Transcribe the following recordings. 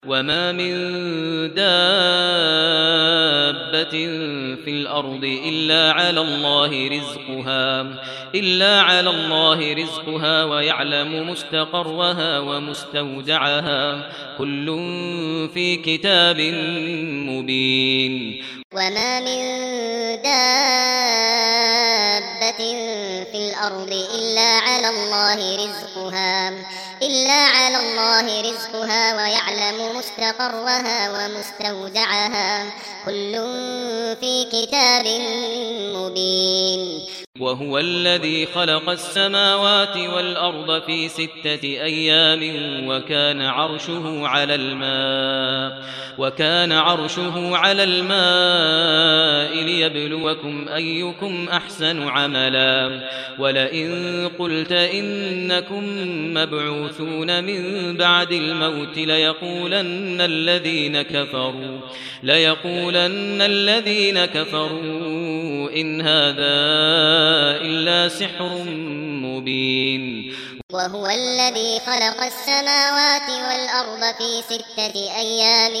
وما من دابة في الأرض إلا على الله رزقها ويعلم مستقرها ومستودعها كل في كتاب مبين. وما من دابة في الأرض إلا على الله رزقها ويعلم مستقرها ومستودعها كل في كتاب مبين. وهو الذي خلق السماوات والأرض في 6 أيام وكان عرشه على الماء ليبلوكم أيكم أحسن عملا. ولئن قلت إنكم مبعوثون من بعد الموت ليقولن الذين كفروا إن هذا إلا سحر مبين. وهو الذي خلق السماوات والأرض في 6 أيام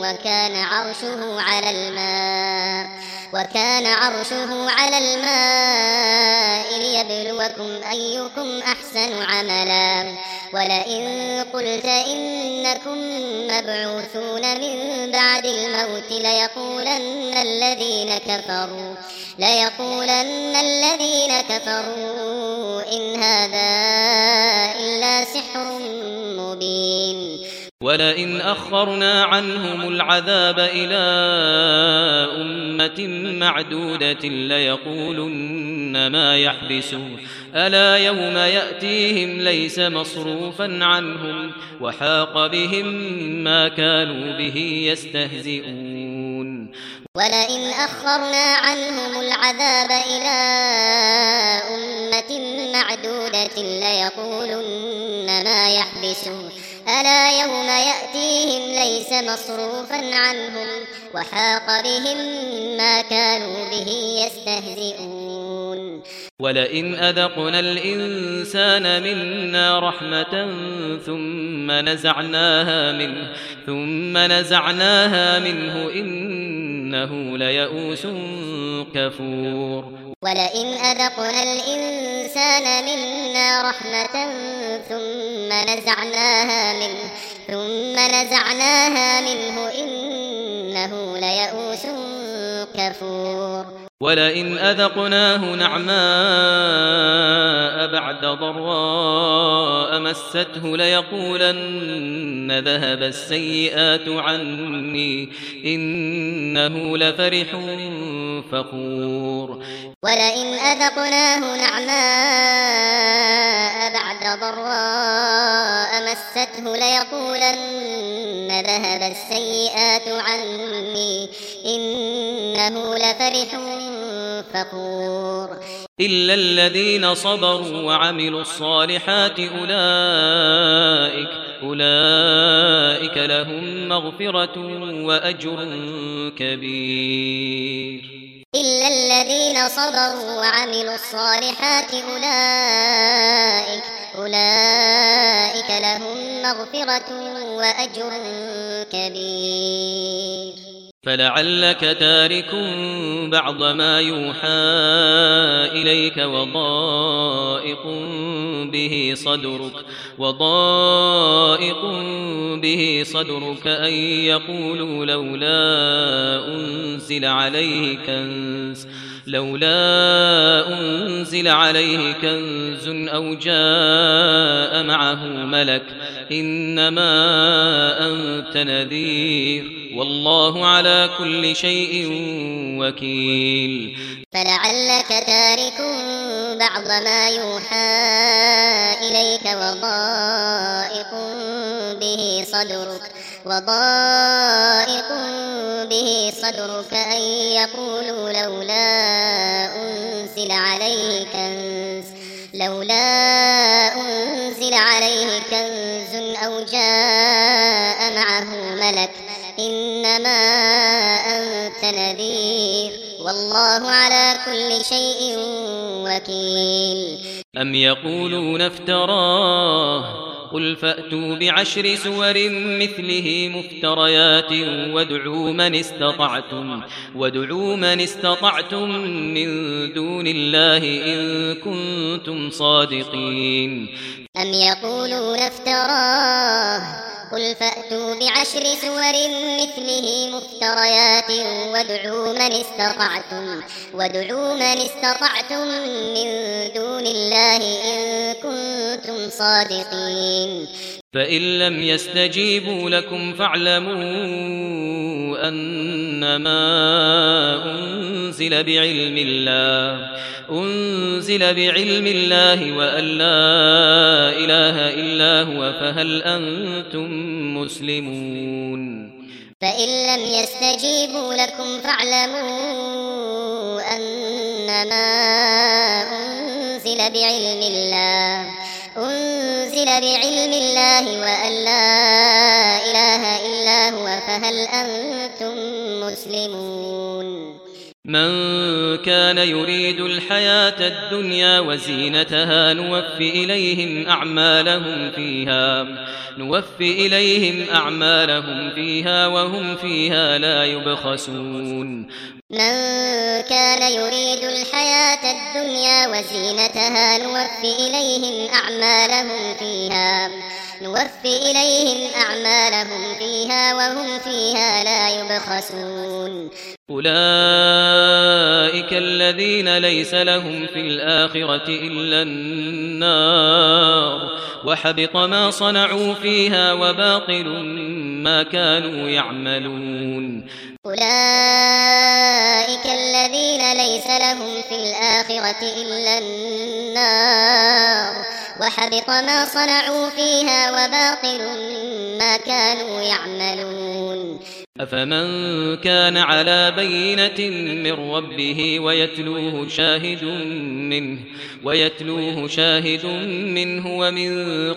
وكان عرشه على الماء ليبلوكم أيكم أحسن عملا. ولئن قلت إنكم مبعوثون من بعد الموت ليقولن الذين كفروا إن هذا إلا سحر مبين. ولئن أخرنا عنهم العذاب إلى أمة معدودة ليقولن ما يحبسه ألا يوم يأتيهم ليس مصروفا عنهم وحاق بهم ما كانوا به يستهزئون. ولئن أخرنا عنهم العذاب إلى أمة معدودة ليقولن ما يحبسه ألا يوم يأتيهم ليس مصروفا عنهم وحاق بهم ما كانوا به يستهزئون. ولئن أذقنا الإنسان منا رحمة ثم نزعناها منه إنه ليئوس كفور. ولئن أذقنا الإنسان منا رحمة ثم نزعناها منه إنه ليئوس كفور. ولئن أذقناه نعماء بعد ضراء مسته ليقولن ذهب السيئات عني إنه لفرح فخور. ولئن أذقناه نعماء بعد ضراء مسته ليقولن ذهب السيئات عني إنه لفرح فخور. إلا الذين صبروا وعملوا الصالحات أولئك لهم مغفرة وأجر كبير. إلا الذين صبروا وعملوا الصالحات أولئك لهم مغفرة وأجر كبير. فلعلك تارك بعض ما يوحى إليك وضائق به صدرك أن يقولوا لولا أنزل عليه كنز أو جاء معه ملك إنما أنت نذير والله على كل شيء وكيل. فلعلك تارك بعض ما يوحى إليك وضائق به صدرك أن يقولوا لولا أنزل عليه كنز أو جاء معه ملك إنما أنت نذير والله على كل شيء وكيل. أم يقولون افتراه قل فأتوا بعشر سور مثله مفتريات وادعوا من استطعتم من دون الله إن كنتم صادقين. أم يقولون افتراه قل فأتوا بعشر سور مثله مفتريات وادعوا من استطعتم من دون الله إن كنتم صادقين. فإن لم يستجيبوا لكم فاعلموا أنما أنزل بعلم الله وأن لا إله إلا هو فهل أنتم مسلمون. فإن لم يستجيبوا لكم فاعلموا أنما أنزل بعلم الله وأن لا إله إلا هو فهل أنتم مسلمون. من كان يريد الحياة الدنيا وزينتها نوفي إليهم أعمالهم فيها وهم فيها لا يبخسون. من كان يريد الحياة الدنيا وزينتها نوفي إليهم أعمالهم فيها وهم فيها لا يبخسون. أولئك الذين ليس لهم في الآخرة إلا النار وحبط ما صنعوا فيها وباطل ما كانوا يعملون. أولئك الذين ليس لهم في الآخرة إلا النار وحبط ما صنعوا فيها وباطل ما كانوا يعملون. أفمن كان على بينة من ربه ويتلوه شاهد منه ومن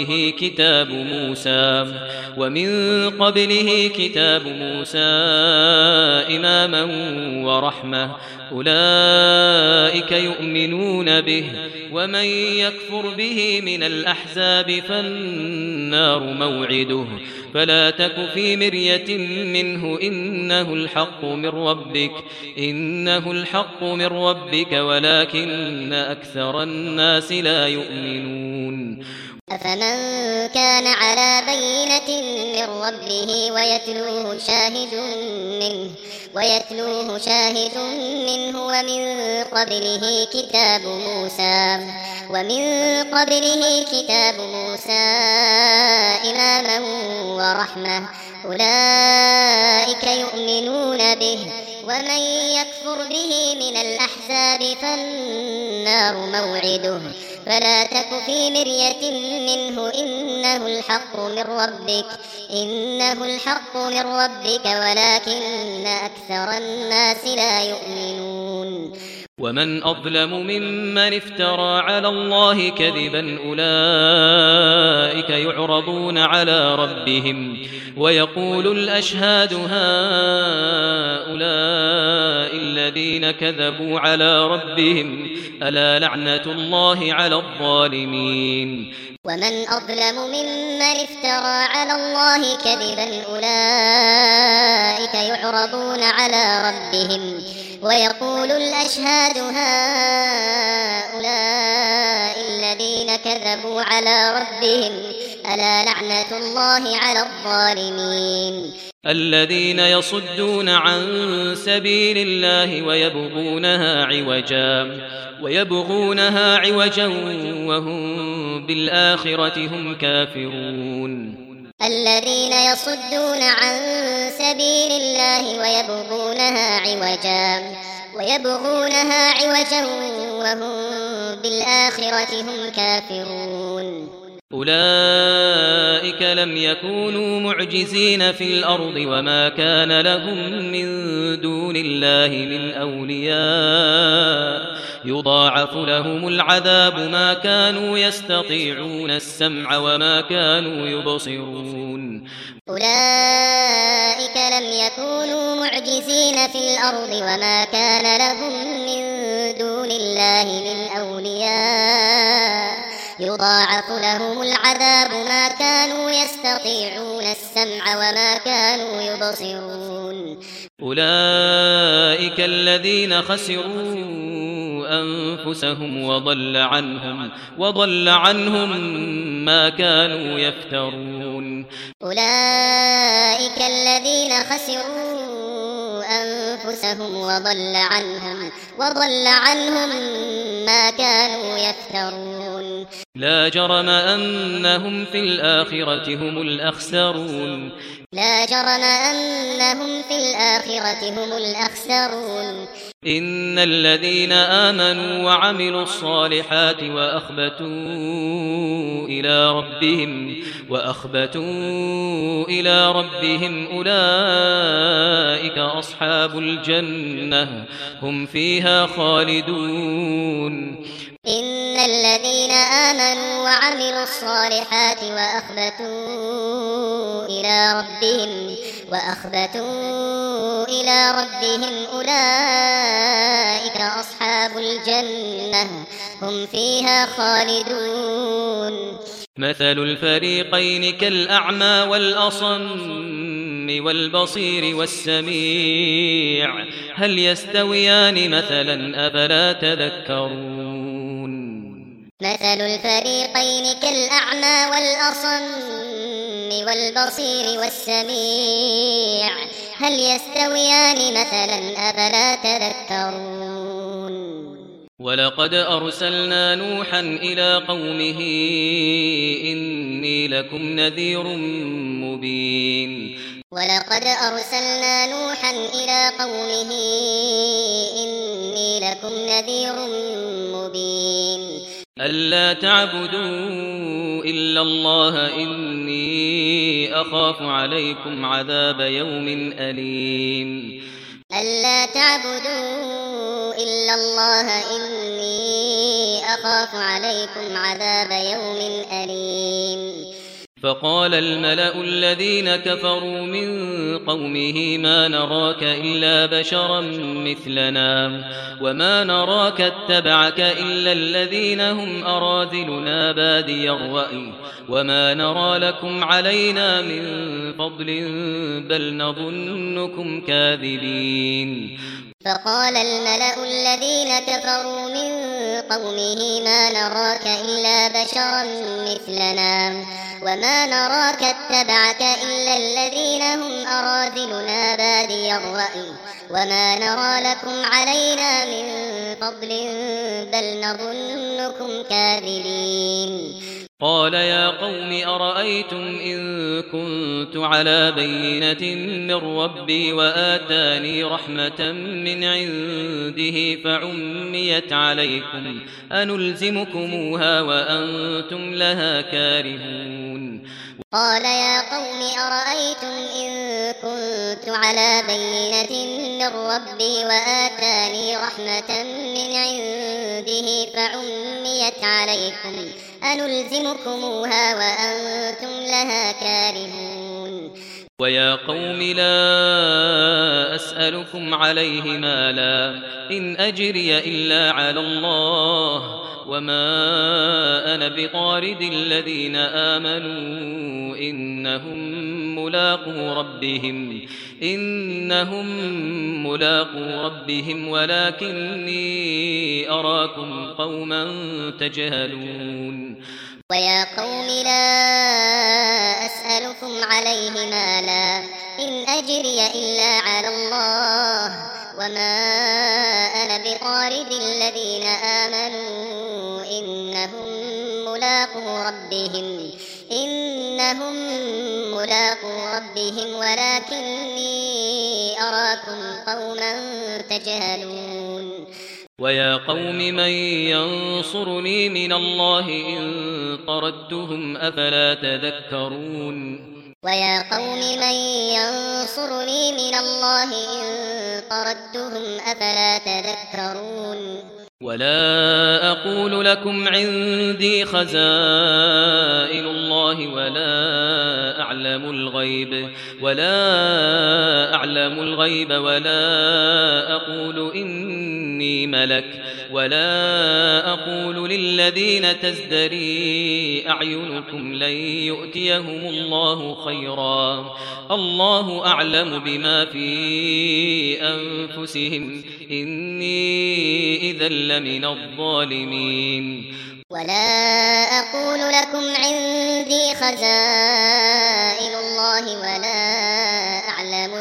قبله كتاب موسى إماما ورحمة أولئك يؤمنون به ومن يكفر به من الأحزاب فالنار موعده فلا تك في مرية منه إنه الحق من ربك ولكن أكثر الناس لا يؤمنون. أفمن كان على بينة من ربه ويتلوه شاهد منه ومن قبله كتاب موسى إماما ورحمة أولئك يؤمنون به ومن يكفر به من الأحزاب فالنار موعده فلا تك في مرية منه إنه الحق من ربك ولكن أكثر الناس لا يؤمنون. ومن أظلم ممن افترى على الله كذبا أولئك يعرضون على ربهم ويقول الأشهاد هؤلاء الذين كذبوا على ربهم ألا لعنة الله على الظالمين. ومن أظلم ممن افترى على الله كذبا أولئك يعرضون على ربهم ويقول الأشهاد هؤلاء الذين كذبوا على ربهم ألا لعنة الله على الظالمين. الذين يصدون عن سبيل الله ويبغونها عوجا وهم بالآخرة هم كافرون. الذين يصدون عن سبيل الله ويبغونها عوجا وهم بالآخرة هم كافرون. أولئك لم يكونوا معجزين في الأرض وما كان لهم من دون الله من أولياء يضاعف لهم العذاب ما كانوا يستطيعون السمع وما كانوا يبصرون. أولئك لم يكونوا معجزين في الأرض وما كان لهم من دون الله من أولياء يضاعف لهم العذاب ما كانوا يستطيعون السمع وما كانوا يبصرون أولئك الذين خسروا أنفسهم وضل عنهم ما كانوا يفترون أولئك الذين خسروا أنفسهم وضل عنهم ما كانوا يفترون لا جرم أنهم في الآخرة هم الأخسرون إن الذين آمنوا وعملوا الصالحات وأخبتوا إلى ربهم أولئك أصحاب الجنة هم فيها خالدون إن الذين آمنوا وعملوا الصالحات وأخبتوا إلى ربهم أولئك أصحاب الجنة هم فيها خالدون مثل الفريقين كالأعمى والأصم والبصير والسميع هل يستويان مثلا أفلا تذكرون مثل الفريقين كالأعمى والأصم والبصير والسميع هل يستويان مثلا أفلا تذكرون ولقد أرسلنا نوحا إلى قومه إني لكم نذير مبين ولقد أرسلنا نوحا إلى قومه إني لكم نذير مبين ألا تعبدوا إلا الله إني أخاف عليكم عذاب يوم أليم ألا تعبدوا إلا الله إني أخاف عليكم عذاب يوم أليم فقال الملأ الذين كفروا من قومه ما نراك إلا بشرا مثلنا وما نراك اتبعك إلا الذين هم أراذلنا بادي الرأي وما نرى لكم علينا من فضل بل نظنكم كاذبين فقال الملأ الذين كفروا من قومه ما نراك إلا بشرا مثلنا وما نراك اتبعك إلا الذين هم أراذلنا بادي الرأي وما نرى لكم علينا من فضل بل نظنكم كاذبين قال يا قوم أرأيتم إن كنت على بينة من ربي وآتاني رحمة من عنده فعميت عليكم أنلزمكموها وأنتم لها كارهون قال يا قوم أرأيتم إن كنت على بينة من ربي وآتاني رحمة من عنده فعميت عليكم أنلزمكموها وأنتم لها كارهون ويا قوم لا أسألكم عليه مالا إن أجري إلا على الله وما أنا بطارد الذين آمنوا إنهم ملاقو ربهم ولكني أراكم قوما تجهلون ويا قوم لا أسألكم عليه مالا إن أجري إلا على الله وما أنا بطارد الذين آمنوا إنهم ملاقو ربهم ولكني أراكم قوما تجهلون ويا قوم من ينصرني من الله إن طردتهم أفلا تذكرون ويا قوم من ينصرني من الله إن طردتهم أفلا تذكرون ولا أقول لكم عندي خزائن الله ولا أعلم الغيب ولا أقول إني ملك ولا أقول للذين تزدري أعينكم لن يؤتيهم الله خيرا الله أعلم بما في أنفسهم إني إذا لمن الظالمين ولا أقول لكم عندي خزائن الله ولا أعلم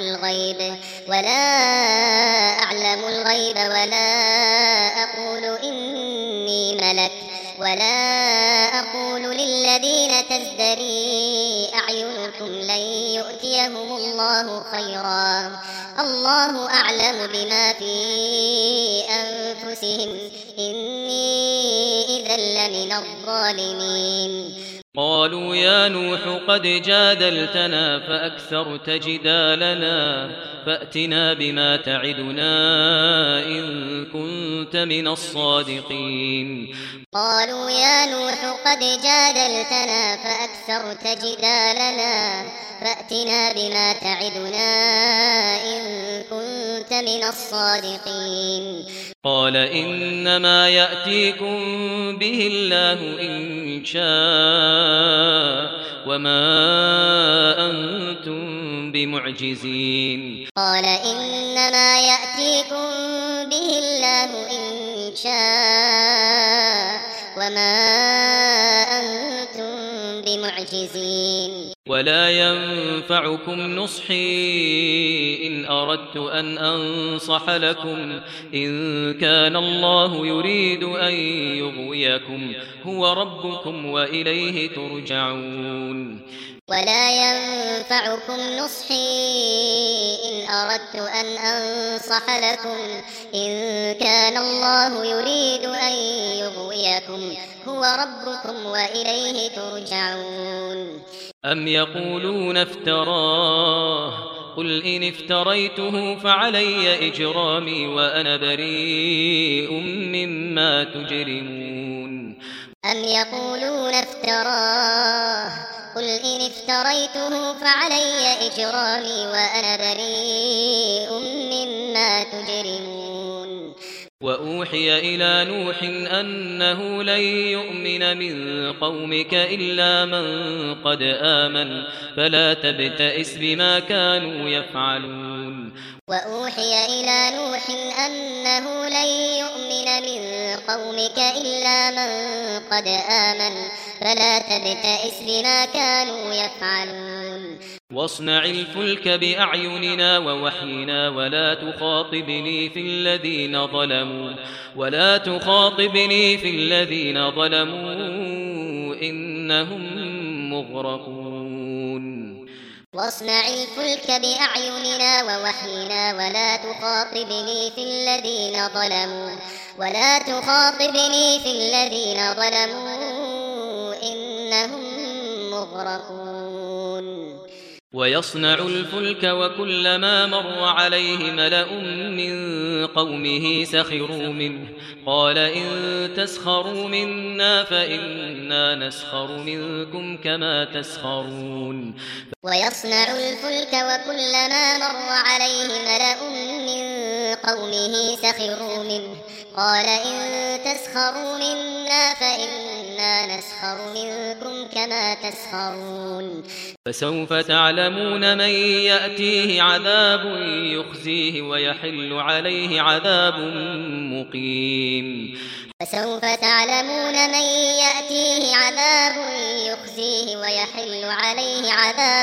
الغيب ولا أقول إني ملك ولا أقول للذين تزدري أعينكم لن يؤتيهم الله خيرا الله أعلم بما في أنفسهم إني إذا لمن الظالمين قالوا يا نوح قد جادلتنا فأكثرت جدالنا فأتنا بما تعدنا إن كنت من الصادقين قالوا يا نوح قد جادلتنا فأكثرت جدالنا فأتنا بما تعدنا إن كنت من الصادقين قال إنما يأتيكم به الله إن شاء وما أنتم بمعجزين قال إنما يأتيكم به الله إن شاء وما أنتم بمعجزين ولا ينفعكم نصحي إن أردت أن أنصح لكم إن كان الله يريد أن يغويكم هو ربكم وإليه ترجعون ولا ينفعكم نصحي إن أردت أن أنصح لكم إن كان الله يريد أن يغويكم هو ربكم وإليه ترجعون أم يقولون افتراه قل إن افتريته فعلي إجرامي وأنا بريء مما تجرمون أم يقولون افتراه قل إن افتريته فعلي إجرامي وأنا بريء مما تجرمون وأوحي إلى نوح أنه لن يؤمن من قومك إلا من قد آمن فلا تبتئس بما كانوا يفعلون وأوحي إلى نوح أنه لن يؤمن من قومك إلا من قد آمن فلا تبتئس بما كانوا يفعلون واصنع الفلك بأعيننا ووحينا ولا تخاطبني في الذين ظلموا إنهم مغرقون واصنع الفلك بأعيننا ووحينا ولا تخاطبني في الذين ظلموا إنهم مغرقون ويصنع الفلك وكلما مر عليه ملأ من قومه سخروا منه قال إن تسخروا منا فإنا نسخر منكم كما تسخرون ويصنع الفلك وكلما مر عليه ملأ من قومه سخروا منه قال إن تسخروا منا فإنا نسخر منكم كما تسخرون فسوف تعلمون من يأتيه عذاب يخزيه ويحل عليه عذاب مقيم فسوف تعلمون من يأتيه عذاب يخزيه ويحل عليه عذاب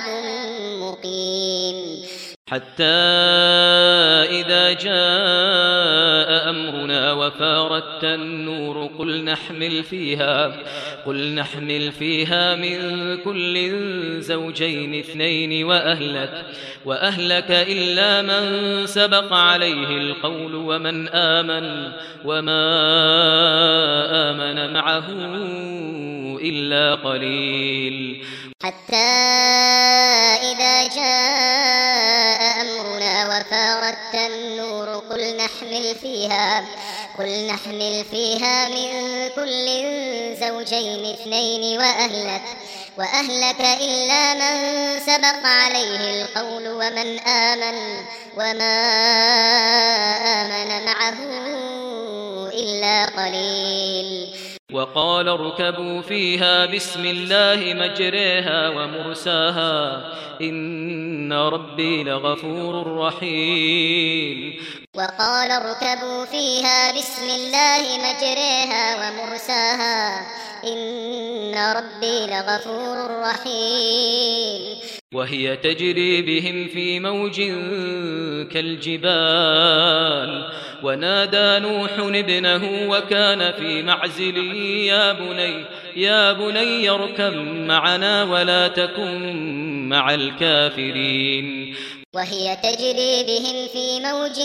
مقيم حتى إذا جاء أمرنا وفارت النور قل نحمل فيها من كل زوجين اثنين وأهلك إلا من سبق عليه القول ومن آمن وما آمن معه إلا قليل حتى إذا جاء أمرنا وفارت النور قل نحمل فيها من كل زوجين اثنين وأهلك إلا من سبق عليه القول وما آمن معه إلا قليل. وقال اركبوا فيها بسم الله مجريها ومرساها إن ربي لغفور رحيم. وقال اركبوا فيها بسم الله مجريها ومرساها إن ربي لغفور رحيم. وهي تجري بهم في موج كالجبال ونادى نوح ابنه وكان في معزل يا بني اركب معنا ولا تكن مع الكافرين. وهي تجري بهم في موج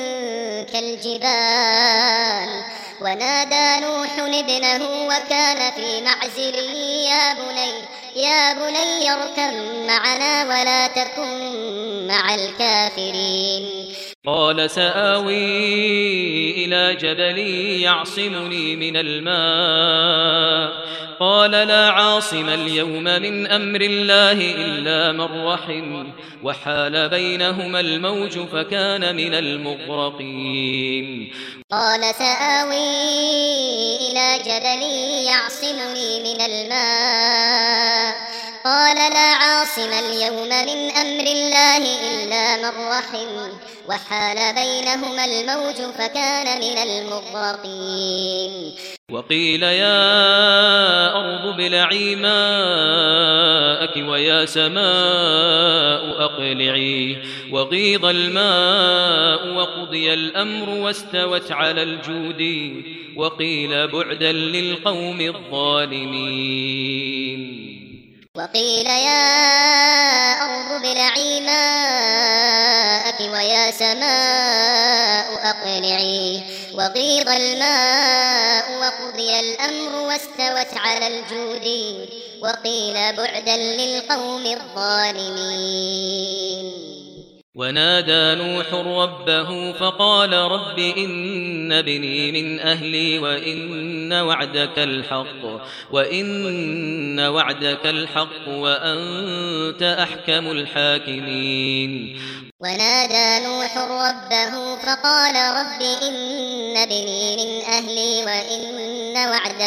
كالجبال ونادى نوح ابنه وكان في معزل يا بني اركب معنا ولا تكن مع الكافرين. قال سآوي إلى جبل يعصمني من الماء قال لا عاصم اليوم من أمر الله إلا من رحم وحال بينهما الموج فكان من المغرقين. قال سآوي إلى جبل يعصمني من الماء قال لا عاصم اليوم من أمر الله إلا من رحم وحال بينهما الموج فكان من المغرقين. وقيل يا أرض ابلعي ماءك ويا سماء أقلعي وغيض الماء وقضي الأمر واستوت على الجود وقيل بعدا للقوم الظالمين. وقيل يا أرض ابلعي ماءك ويا سماء أقلعي وغيض الماء وقضي الأمر واستوت على الجود وقيل بعدا للقوم الظالمين. ونادى نوح ربه فقال رب إن ابني من أهلي وإن وعدك الحق وأنت أحكم الحاكمين. ونادى نوح ربه فقال رب إن ابني من أهلي وإن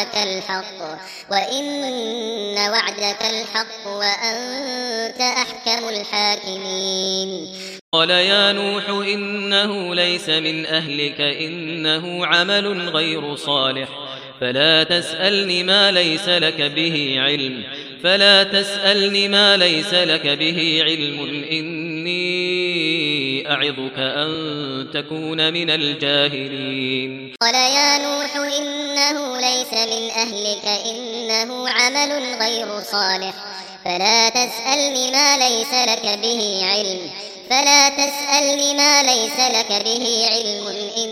وعدك الحق وأنت أحكم الحاكمين. قال يا نوح إنه ليس من أهلك إنه عمل غير صالح فلا تسألني ما ليس لك به علم إني أعظك أن تكون من الجاهلين. قال يا نوح إنه ليس من أهلك إنه عمل غير صالح فلا تسألني ما ليس لك به علم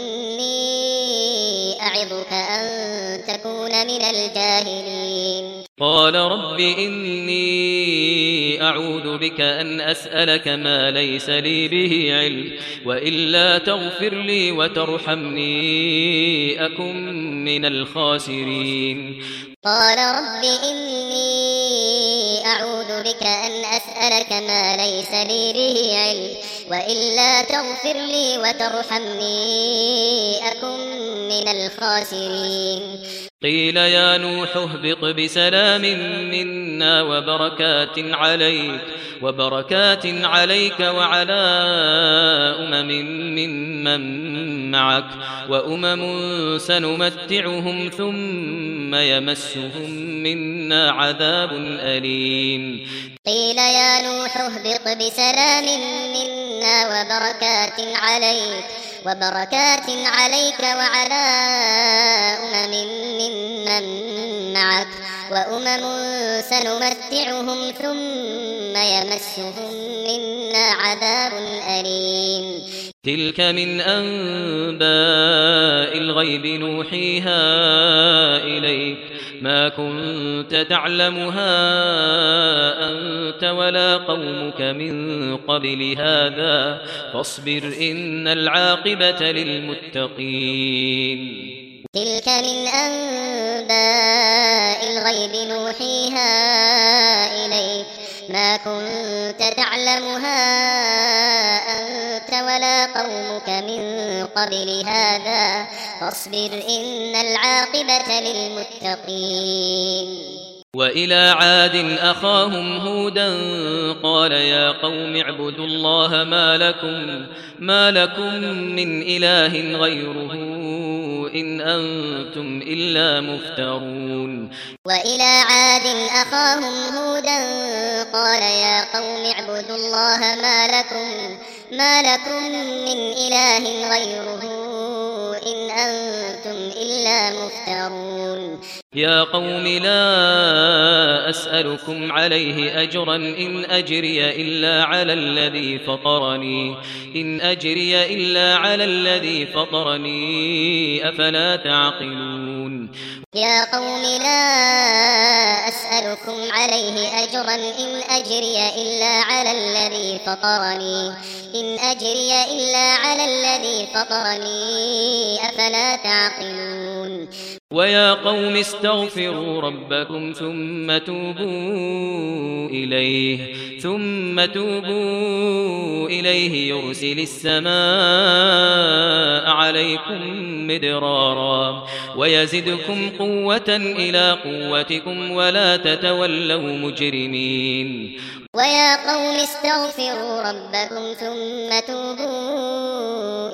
إني أعظك أن تكون من الجاهلين. قال رب إني أعوذ بك أن أسألك ما ليس لي به علم وإلا تغفر لي وترحمني أكن من الخاسرين. قال رب إني أعوذ بك أن أسألك ما ليس لي به علم وإلا تغفر لي وترحمني أكن من الخاسرين. قيل يا نوح اهبط بسلام منا وبركات عليك وعلى ممن معك وأمم سنمتعهم ثم يمسهم منا عذاب أليم. قيل يا نوح اهبط بسلام منا وبركات عليك وعلى ممن معك وأمم سنمتعهم ثم يمسهم منا عذاب أليم. تلك من أنباء الغيب نوحيها إليك ما كنت تعلمها أنت ولا قومك من قبل هذا فاصبر إن العاقبة للمتقين. تلك من أنباء الغيب نوحيها إليك ما كنت تعلمها أنت ولا قومك من قبل هذا فاصبر إن العاقبة للمتقين. وإلى عاد أخاهم هودا قال يا قوم اعبدوا الله ما لكم من إله غيره إن أنتم إلا مفترون. وإلى عاد أخاهم هودا قال يا قوم اعبدوا الله ما لكم من إله غيره إن أنتم إلا مفترون. يا قوم لا أسألكم عليه أجرا إن أجري إلا على الذي فطرني أفلا تعقلون. يا قوم لا أسألكم عليه أجرا إن أجري إلا على الذي فطرني أفلا تعقلون. ويا قوم استغفروا ربكم ثم توبوا إليه يرسل السماء عليكم مدرارا ويزدكم قوة إلى قوتكم ولا تتولوا مجرمين. ويا قوم استغفروا ربكم ثم توبوا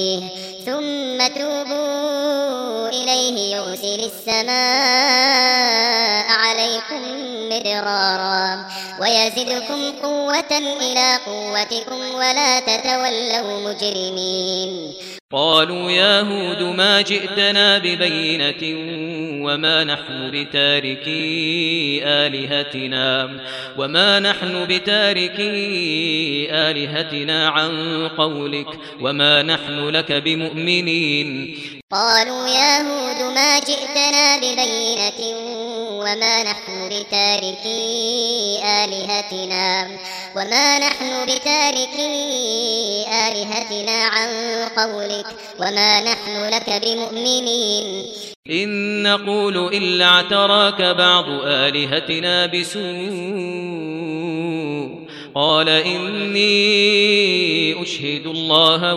إليه يرسل السماء عليكم مدرارا ويزدكم قوة إلى قوتكم ولا تتولوا مجرمين. قالوا يا هود ما جئتنا ببينة وما نحن بتاركي آلهتنا عن قولك وما نحن لك بمؤمنين. قالوا يا هود ما جئتنا ببينة وما نحن بتاركي آلهتنا عن قولك وما نحن لك بمؤمنين. إن نقول إلا اعتراك بعض آلهتنا بسوء قال إني أشهد الله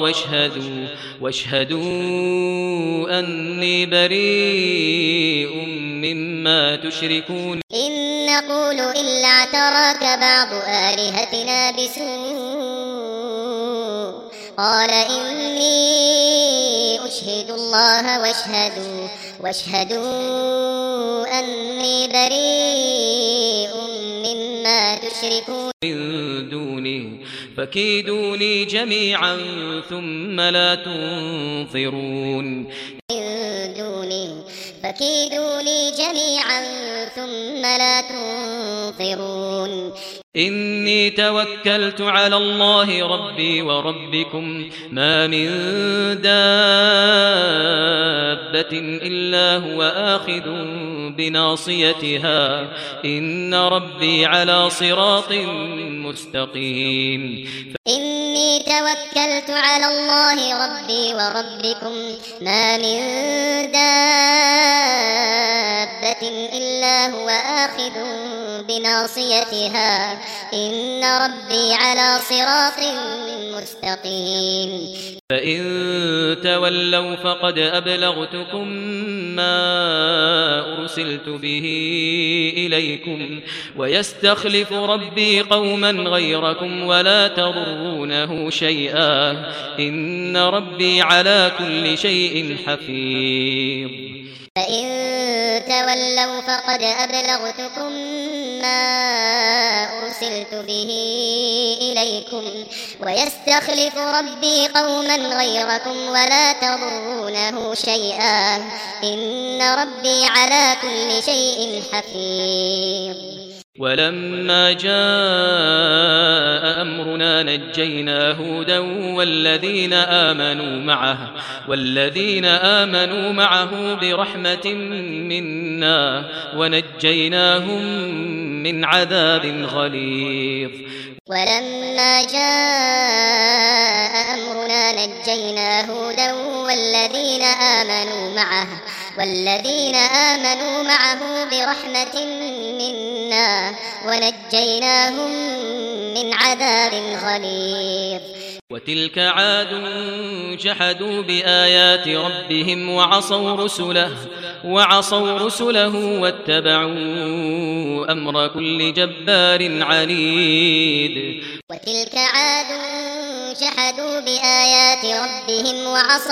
واشهدوا أني بريء مما تشركون. إن نقول إلا اعتراك بعض آلهتنا بسوء قال إني أشهد الله واشهدوا أني بريء مما تشركون من دونه فكيدوني جميعا ثم لا تنظرون. إني توكلت على الله ربي وربكم ما من دابة إلا هو آخذ بناصيتها إن ربي على صراط مستقيم. إني توكلت على الله ربي وربكم ما من دابة إلا هو آخذ بناصيتها إن ربي على صراط مستقيم. فإن تولوا فقد أبلغتكم ما أرسلت به إليكم ويستخلف ربي قوما غيركم ولا تضرونه شيئا إن ربي على كل شيء حفيظ. فإن تولوا فقد أبلغتكم ما أرسلت به إليكم ويستخلف ربي قوما غيركم ولا تضرونه شيئا إن ربي على كل شيء حفيظ. ولما جاء أمرنا نجينا هودا والذين آمنوا معه برحمة منا ونجيناهم من عذاب غليظ ولما جاء أمرنا نجينا هودا والذين آمنوا معه برحمة منا ونجيناهم من عذاب غليظ وتلك عاد جحدوا بآيات ربهم وعصوا رسله واتبعوا أمر كل جبار عنيد وتلك عاد جحدوا بآيات ربهم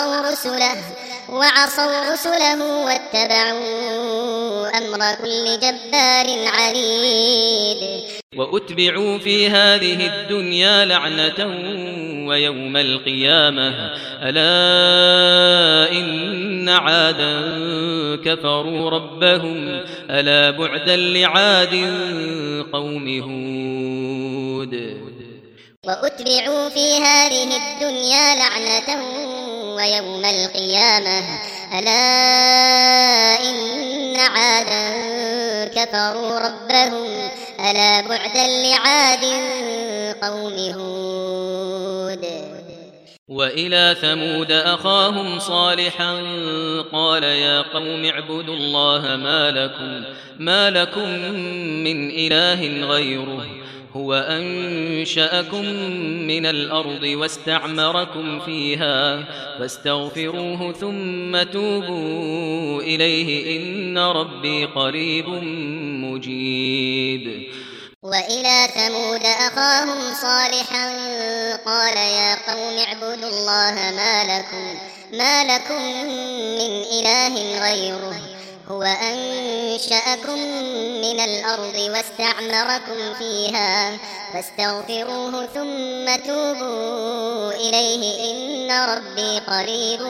وعصوا رسله واتبعوا أمر كل جبار عنيد وأتبعوا في هذه الدنيا لعنة ويوم القيامة ألا إن عادا كفروا ربهم ألا بعدا لعاد قوم هود وأتبعوا في هذه الدنيا لعنة ويوم القيامة ألا إن عادا كفروا ربهم ألا بعدا لعاد قوم هود وإلى ثمود أخاهم صالحا قال يا قوم اعبدوا الله ما لكم من إله غيره هو أنشأكم من الأرض واستعمركم فيها فاستغفروه ثم توبوا إليه إن ربي قريب مجيب وإلى ثمود أخاهم صالحا قال يا قوم اعبدوا الله ما لكم من إله غيره هو أنشأكم من الأرض واستعمركم فيها فاستغفروه ثم توبوا إليه إن ربي قريب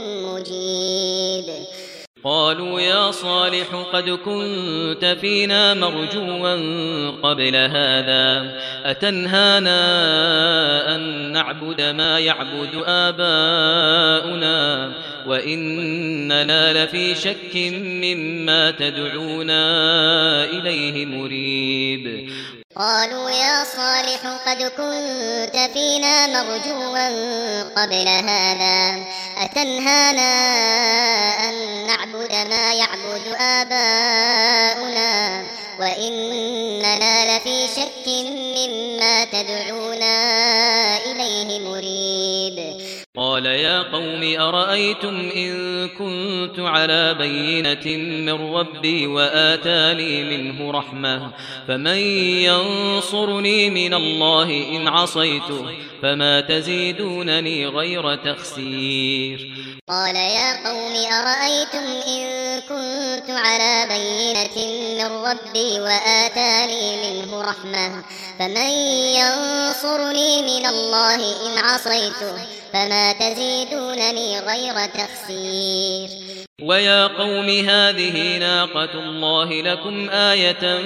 مجيب قالوا يا صالح قد كنت فينا مرجوا قبل هذا أتنهانا أن نعبد ما يعبد آباؤنا وإننا لفي شك مما تدعونا إليه مريب قالوا يا صالح قد كنت فينا مرجوا قبل هذا أتنهانا أن نعبد ما يعبد آباؤنا وإننا لفي شك مما تدعونا إليه مريب قال يا قوم أرأيتم إن كنت على بينة من ربي وآتاني منه رحمة فمن ينصرني من الله إن عصيته فما تزيدونني غير تخسير قال يا قوم أرأيتم إن كنت على بينة من ربي وآتاني منه رحمة فمن ينصرني من الله إن عصيته فما تزيدونني غير تخسير ويا قوم هذه ناقة الله لكم آية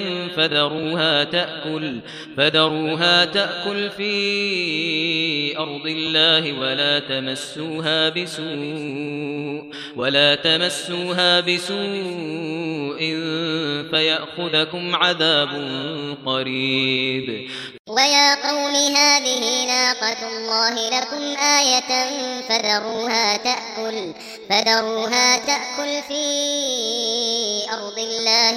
فذروها تأكل في أرض الله ولا تمسوها بسوء فيأخذكم عذاب قريب ويا قوم هذه ناقة الله لكم آية فذروها تأكل في أرض الله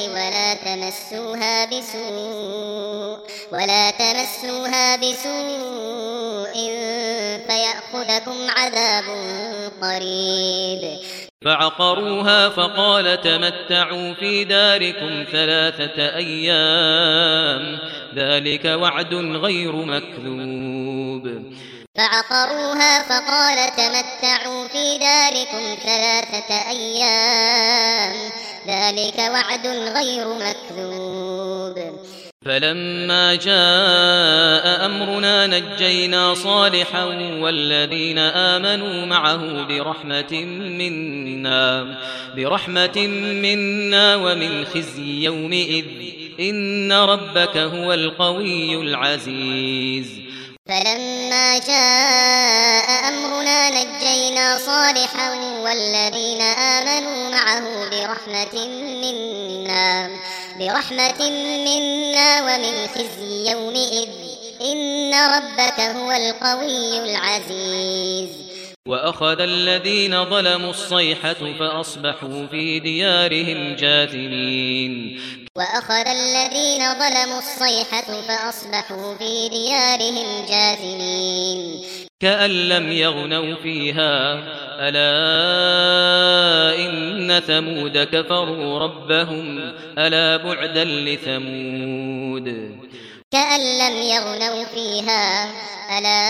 ولا تمسوها بسوء فيأخذكم عذاب قريب فعقروها فقال تمتعوا في داركم 3 أيام ذلك وعد غير مكذوب فعقروها فقال تمتعوا في داركم 3 أيام ذلك وعد غير مكذوب فلما جاء أمرنا نجينا صالحا والذين آمنوا معه برحمة منا ومن خزي يومئذ إن ربك هو القوي العزيز فلما جاء أمرنا ونجينا صالحا والذين آمنوا معه برحمة منا ومن خزي يومئذ إن ربك هو القوي العزيز. وأخذ الذين ظلموا الصيحة فأصبحوا في ديارهم جاثمين. وأخذ الذين ظلموا الصيحة فأصبحوا في ديارهم جاثمين. كأن لم يغنوا فيها ألا إن ثمود كفروا ربهم ألا بعدا لثمود. كأن لم يغنوا فيها ألا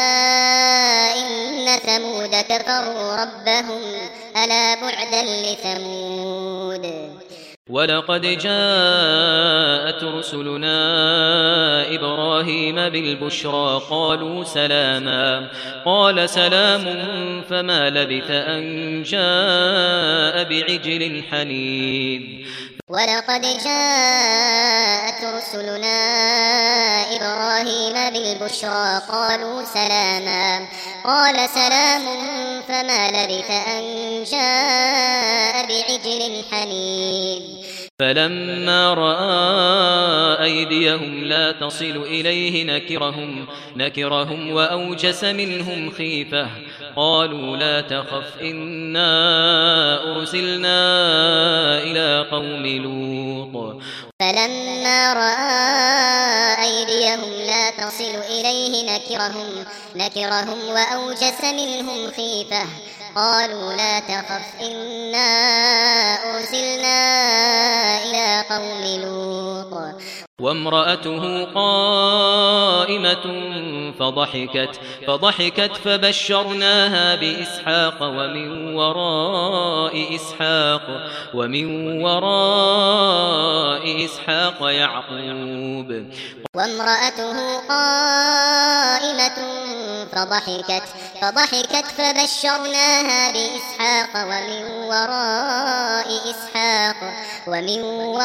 إن ثمود كفروا ربهم ألا بعدا لثمود. ولقد جاءت رسلنا إبراهيم بالبشرى قالوا سلاما قال سلام فما لبث أن جاء بعجل حنيذ. ولقد جاءت رسلنا إبراهيم بالبشرى قالوا سلاما قال سلام فما لبث أن جاء بعجل حنيذ. فلما رأى أيديهم لا تصل إليه نكرهم وأوجس منهم خيفة قالوا لا تخف إنا أرسلنا إلى قوم لوط. فلما رأى أيديهم لا تصل إليه نكرهم وأوجس منهم خيفة قالوا لا تخف إنا أرسلنا إلى قوم لوط. وامرأته قائمة فضحكت فبشرناها بإسحاق ومن وراء إسحاق يعقوب. وامرأته قائمة فضحكت فبشرناها بإسحاق ومن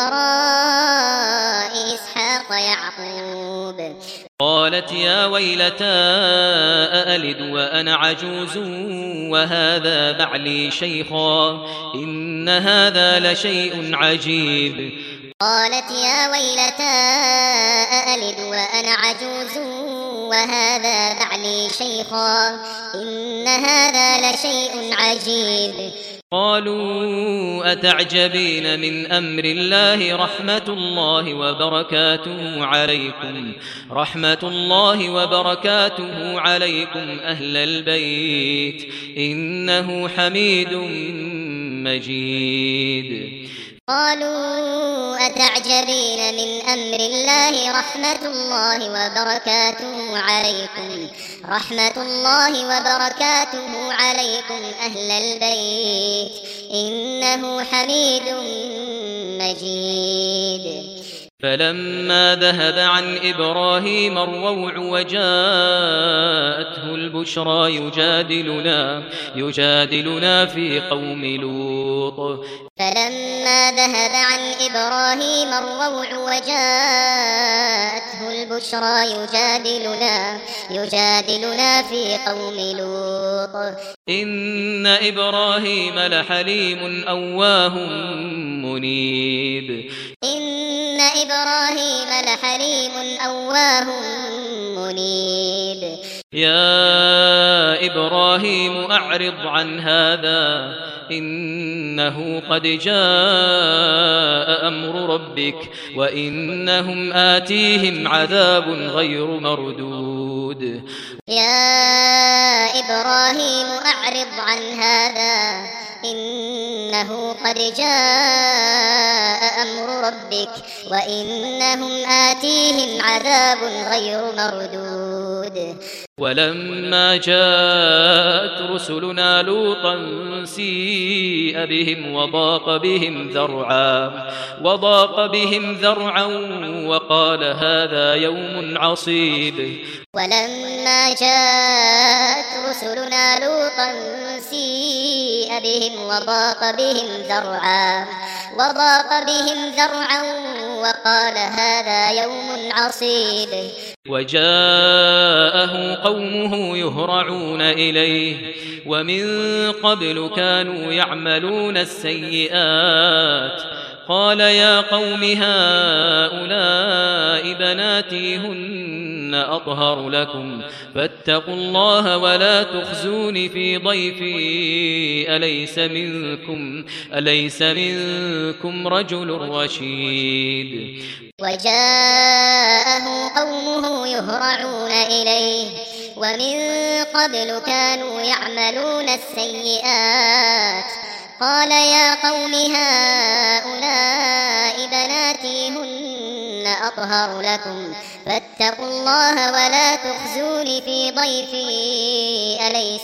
وراء إسحاق يعقوب. قالت يا ويلتى أألد وأنا عجوز وهذا بعلي شيخا إن هذا لشيء عجيب. قالت يا ويلتى أألد وأنا عجوز وهذا بعلي شيخا إن هذا لشيء عجيب. قالوا أتعجبين من أمر الله رحمة الله وبركاته عليكم أهل البيت إنه حميد مجيد. قالوا أتعجبين من أمر الله رحمة الله وبركاته عليكم أهل البيت إنه حميد مجيد. فلما ذهب عن إبراهيم الروع وجاءته البشرى يجادلنا في قوم لوط. فلما ذهب عن إبراهيم الروع وجاءته البشرى يجادلنا في قوم لوط. إن إبراهيم لحليم أواه منيب. إن إبراهيم لحليم أواه منيب. يا إبراهيم أعرض عن هذا إنه قد جاء أمر ربك وإنهم آتيهم عذاب غير مردود. يا إبراهيم أعرض عن هذا إنه قد جاء أمر ربك وإنهم آتيهم عذاب غير مردود. ولما جاءت رسلنا لوطا سيء بهم وضاق بهم ذرعا وقال هذا يوم عصيب. ولما جاءت رسلنا لوطا سيء بهم وضاق بهم ذرعا وقال هذا يوم عصيب وجاءه قومه يهرعون إليه ومن قبل كانوا يعملون السيئات قال يا قوم هؤلاء بناتي هن أطهر لكم فاتقوا الله ولا تخزوني في ضيفي أليس منكم رجل رشيد وجاءه قومه يهرعون إليه ومن قبل كانوا يعملون السيئات قال يا قوم هؤلاء بناتي هن أطهر لكم فاتقوا الله ولا تخزوني في ضيفي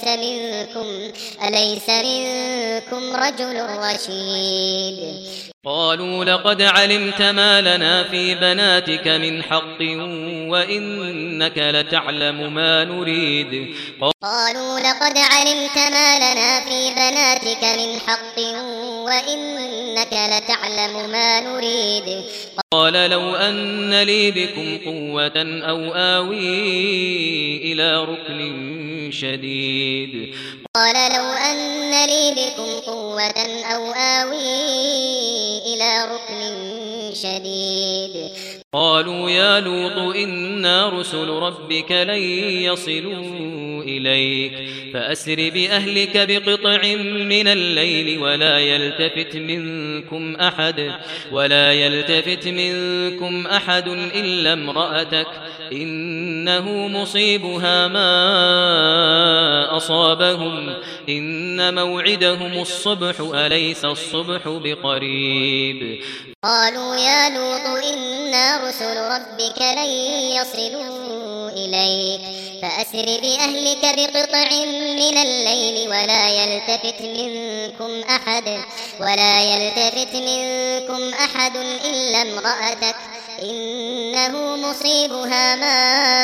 أليس منكم رجل رشيد قالوا لقد علمت ما لنا في بناتك من حق وإنك لتعلم ما نريد قالوا لقد علمت ما لنا في بناتك من حق وإنك لتعلم ما نريد قال لو أن لي بكم قوة أو آوي إلى ركن شديد قال لو أن لي بكم قوة أو آوي إلى ركن شديد قالوا يا لوط إنا رسل ربك لن يصلوا إليك فأسر بأهلك بقطع من الليل ولا يلتفت منكم أحد إلا امرأتك إنه مصيبها ما أصابهم إن موعدهم الصبح أليس الصبح بقريب قالوا يا لوط إنا رسل ربك لن يصلوا إليك فأسر بأهلك بقطع من الليل ولا يلتفت منكم أحد إلا امرأتك إنه مصيبها ما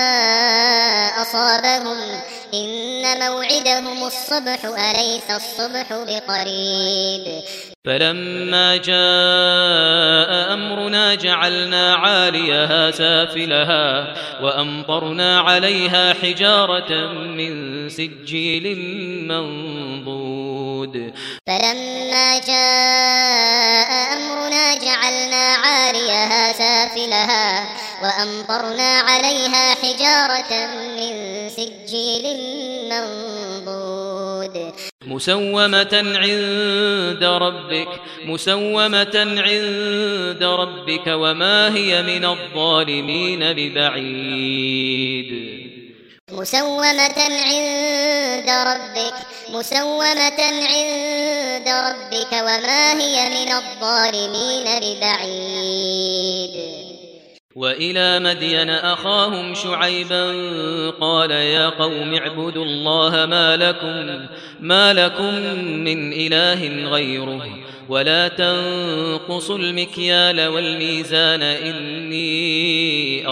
أصابهم إن موعدهم الصبح أليس الصبح بقريب فلما جاء أمرنا جعلنا عاليها سافلها وأمطرنا عليها حجارة من سجيل منضود فلما جاء أمرنا جعلنا عاليها سافلها وأمطرنا عليها حجارة من سجيل منضود مسومة عند ربك وما هي من الظالمين ببعيد مسومة عند ربك وما هي من الظالمين ببعيد وإلى مدين أخاهم شعيبا قال يا قوم اعبدوا الله ما لكم من إله غيره ولا تنقصوا المكيال والميزان إني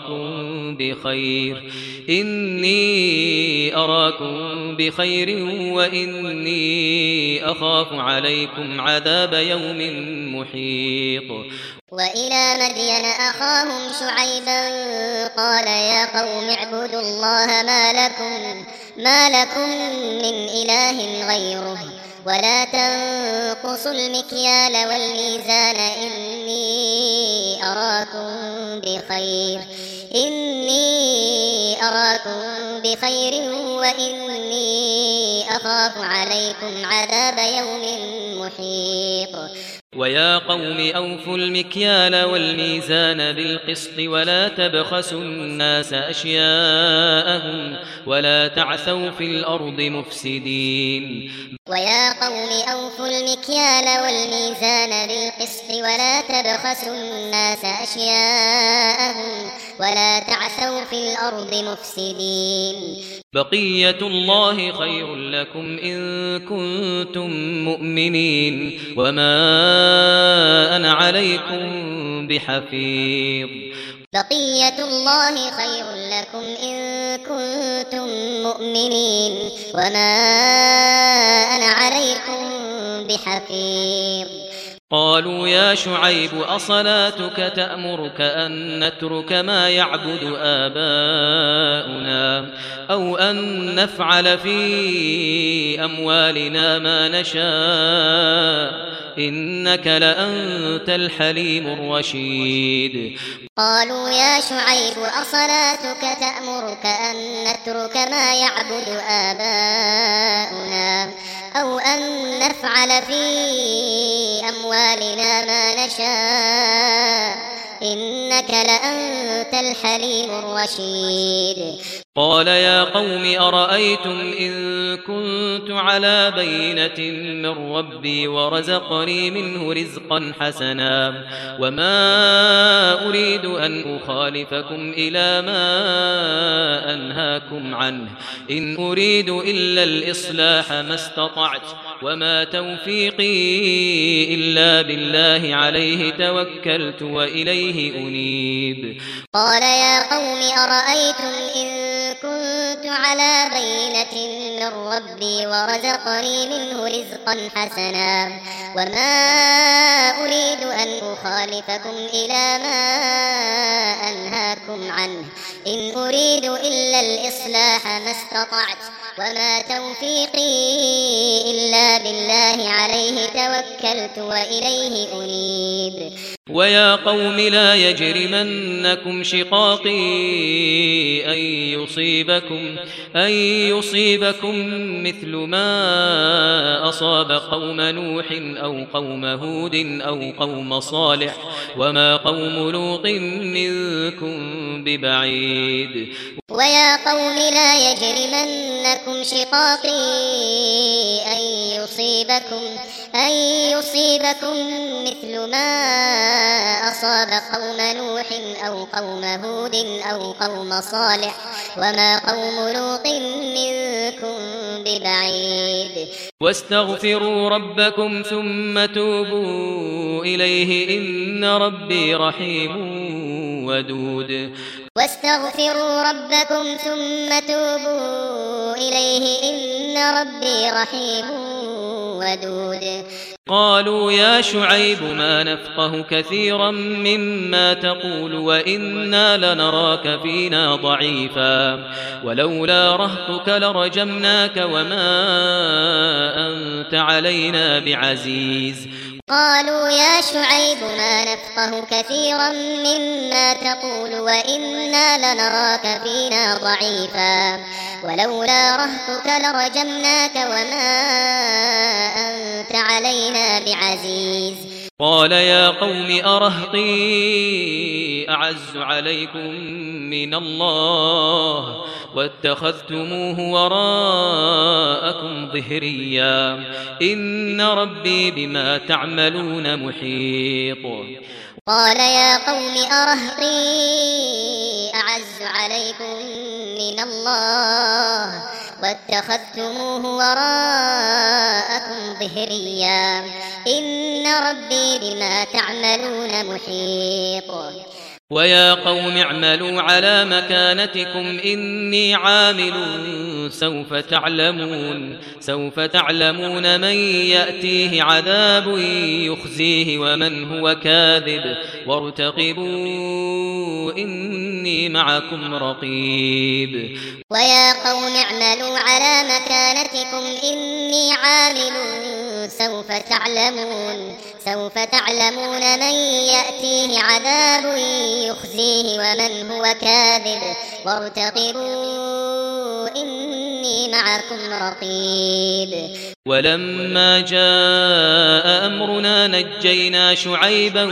أراكم بخير وإني أخاف عليكم عذاب يوم محيط وإلى مدين أخاهم شعيبا قال يا قوم اعبدوا الله ما لكم من إله غيره ولا تنقصوا المكيال والميزان إني أراكم بخير وإني أخاف عليكم عذاب يوم محيط ويا قوم أوفوا المكيال والميزان بالقسط ولا تبخسوا الناس أشياءهم ولا تعثوا في الأرض مفسدين ويا قوم أوفوا المكيال والميزان بالقسط ولا تبخسوا الناس أشياءهم ولا تعثوا في الأرض مفسدين بقية الله خير لكم إن كنتم مؤمنين وما أنا عليكم بحفيظ بقية الله خير لكم إن كنتم مؤمنين وما أنا عليكم بحفيظ قالوا يا شعيب أصلاتك تأمرك أن نترك ما يعبد آباؤنا أو أن نفعل في أموالنا ما نشاء إنك لأنت الحليم الرشيد قالوا يا شعيب أصلاتك تأمرك أن نترك ما يعبد آباؤنا أو أن نفعل في أموالنا ما نشاء إنك لأنت الحليم الرشيد قال يا قوم أرأيتم إن كنت على بينة من ربي ورزقني منه رزقا حسنا وما أريد أن أخالفكم إلى ما أنهاكم عنه إن أريد إلا الإصلاح ما استطعت وما توفيقي إلا بالله عليه توكلت وإليه أنيب قال يا قوم أرأيتم إن كنت على بينة من ربي ورزقني منه رزقا حسنا وما أريد أن أخالفكم إلى ما أنهاكم عنه إن أريد إلا الإصلاح ما استطعت وما توفيقي إلا بالله عليه توكلت وإليه أنيب ويا قوم لا يجرمنكم شقاقي أن يصيبكم مثل ما أصاب قوم نوح أو قوم هود أو قوم صالح وما قوم لوط منكم ببعيد ويا قوم لا يجرمنكم شقاقي أن يصيبكم مثل ما أصاب قوم نوح أو قوم هود أو قوم صالح وما قوم لوط منكم ببعيد واستغفروا ربكم ثم توبوا إليه إن ربي رحيم ودود واستغفروا ربكم ثم توبوا إليه إن ربي رحيم ودود قالوا يا شعيب ما نفقه كثيرا مما تقول وإنا لنراك فينا ضعيفا ولولا رهطك لرجمناك وما أنت علينا بعزيز قالوا يا شعيب ما نفقه كثيرا مما تقول وإنا لنراك فينا ضعيفا ولولا رهطك لرجمناك وما أنت علينا بعزيز قال يا قوم أرهطي أعز عليكم من الله واتخذتموه وراءكم ظهريا إن ربي بما تعملون محيط قال يا قوم أرهطي أعز عليكم من الله واتخذتموه وراءكم ظهريا إن ربي بما تعملون محيط ويا قوم اعملوا على مكانتكم إني عامل سوف تعلمون من يأتيه عذاب يخزيه ومن هو كاذب وارتقبوا إني معكم رقيب ويا قوم اعملوا على مكانتكم إني عامل سوف تعلمون من يأتيه عذاب يخزيه ومن هو كاذب وارتقبوا إني معكم رقيب ولما جاء أمرنا نجينا شعيبا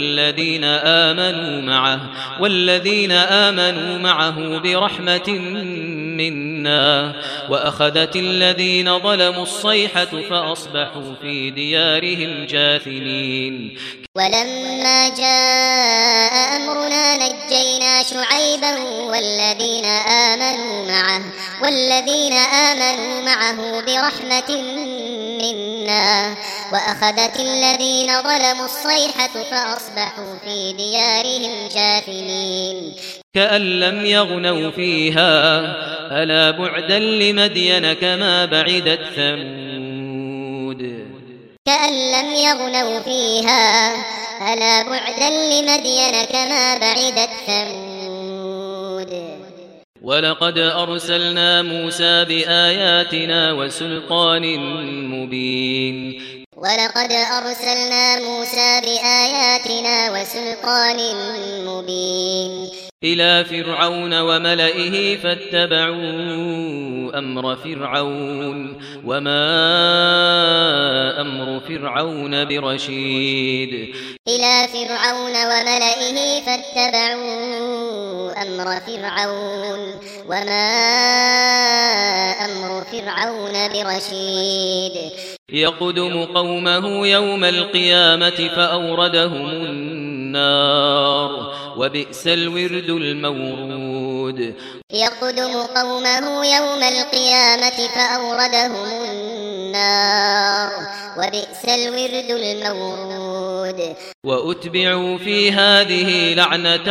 والذين آمنوا معه برحمة منا وأخذت الذين ظلموا الصيحة فأصبحوا في ديارهم جاثمين ولما جاء أمرنا نجينا شعيبا والذين آمنوا معه برحمة منا وأخذت الذين ظلموا الصيحة فأصبحوا في ديارهم جاثمين كأن لم يغنوا فيها ألا بعدا لمدين كما بعدت ثمود كأن لم يغنوا فيها ألا بعدا لمدين كما بعدت ثمود ولقد أرسلنا موسى بآياتنا وسلطان مبين ولقد أرسلنا موسى بآياتنا وسلطان مبين إلى فرعون وملئه فاتبعوا أمر فرعون وما أمر فرعون برشيد إلى فرعون وملئه فاتبعوا أمر فرعون وما أمر فرعون برشيد يقدم قومه يوم القيامة فأوردهم النار وبئس الورد المورود يقدم قومه يوم القيامة فأوردهم النار وبئس الورد المورود وأتبعوا في هذه لعنة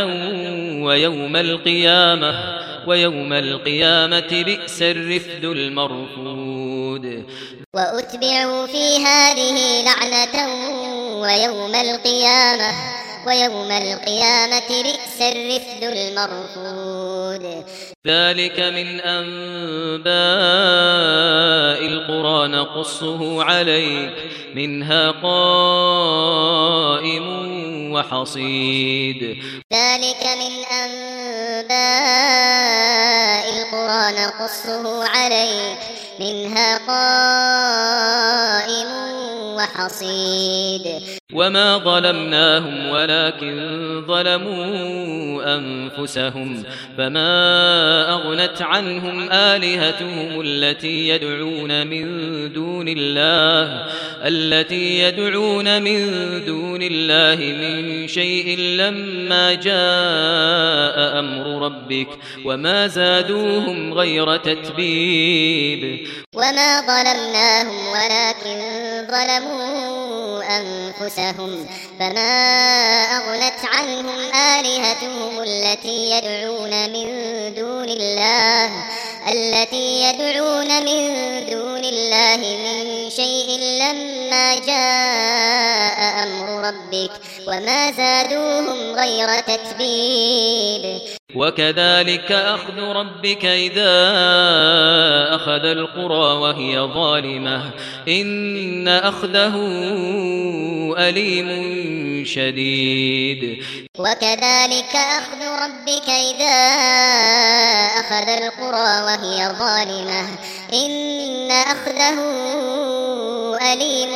ويوم القيامة بئس الرفد المرفود وأتبعوا في هذه لعنة ويوم القيامة بئس الرفد المرفود ذلك من أنباء القرى نقصه عليك منها قائم وحصيد ذلك من أنباء القرى نقصه عليك منها قائم وحصيد وما ظلمناهم ولكن ظلموا أنفسهم فما أغنت عنهم آلهتهم التي يدعون من دون الله من شيء لما جاء أمر ربك وما زادوهم غير تتبيب وما ظلمناهم ولكن ظلموا أنفسهم فما أغنت عنهم آلهتهم التي يدعون من دون الله من شيء لما جاء أمر ربك وما زادوهم غير تتبيب وكذلك أخذ ربك إذا أخذ القرى وهي ظالمة إن أخذه أليم شديد وكذلك أخذ ربك إذا أخذ القرى وهي ظالمة إن أخذه أليم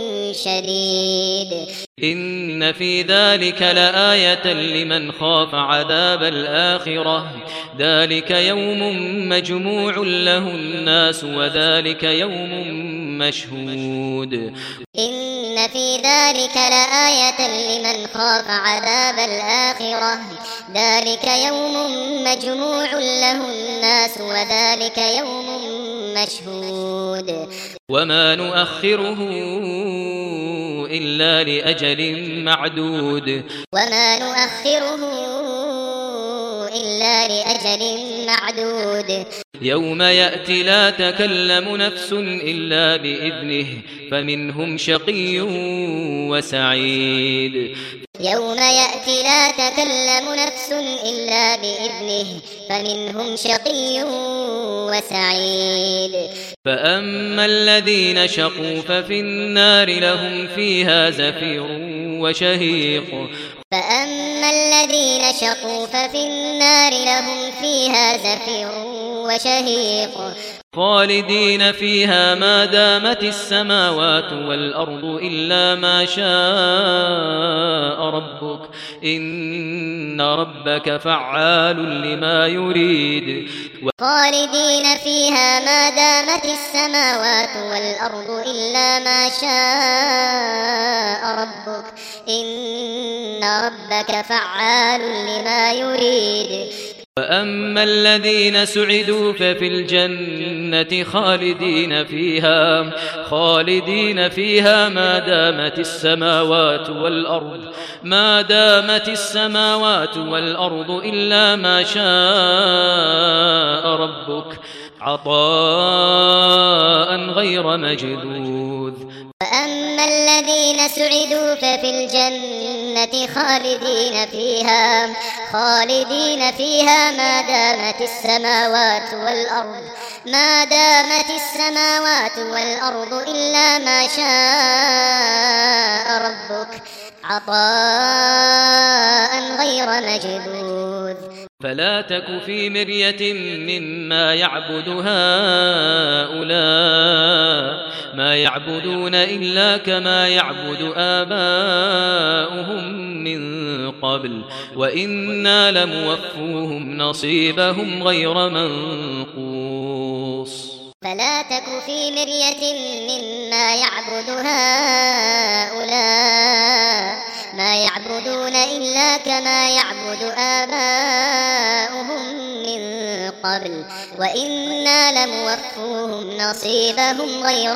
شديد إن في ذلك لآية لمن خاف عذاب الآخرة ذلك يوم مجموع له الناس وذلك يوم مشهود إن في ذلك لآية لمن خاف عذاب الآخرة ذلك يوم مجموع له الناس وذلك يوم مشهود وما نؤخره إلا لأجل معدود يوم يأتي لا تكلم نفس إلا بإذنه فمنهم شقي وسعيد يوم يأتي لا تكلم نفس إلا بإذنه فمنهم شقي وسعيد فأما الذين شقوا ففي النار لهم فيها زفير وشهيق فأما الذين شقوا ففي النار لهم فيها زفير وشهيق خالدين فيها ما دامت السماوات والأرض إلا ما شاء ربك إن ربك فعال لما يريد خالدين فيها ما دامت السماوات والأرض إلا ما شاء ربك إن ربك فعال لما يريد وأما الذين سعدوا ففي الجنة خالدين فيها ما دامت السماوات والأرض إلا ما شاء ربك عطاء غير مجذوذ وأما الذين سعدوا ففي الجنة خالدين فيها ما دامت السماوات والأرض إلا ما شاء ربك عطاء غير مجذوذ. فلا تك في مرية مما يعبد هؤلاء ما يعبدون إلا كما يعبد آباؤهم من قبل وإنا لموفوهم نصيبهم غير منقوص. فلا تك في مرية مما يعبد هؤلاء ما يعبدون إلا كما يعبد آباؤهم من قبل وإنا لموفوهم نصيبهم غير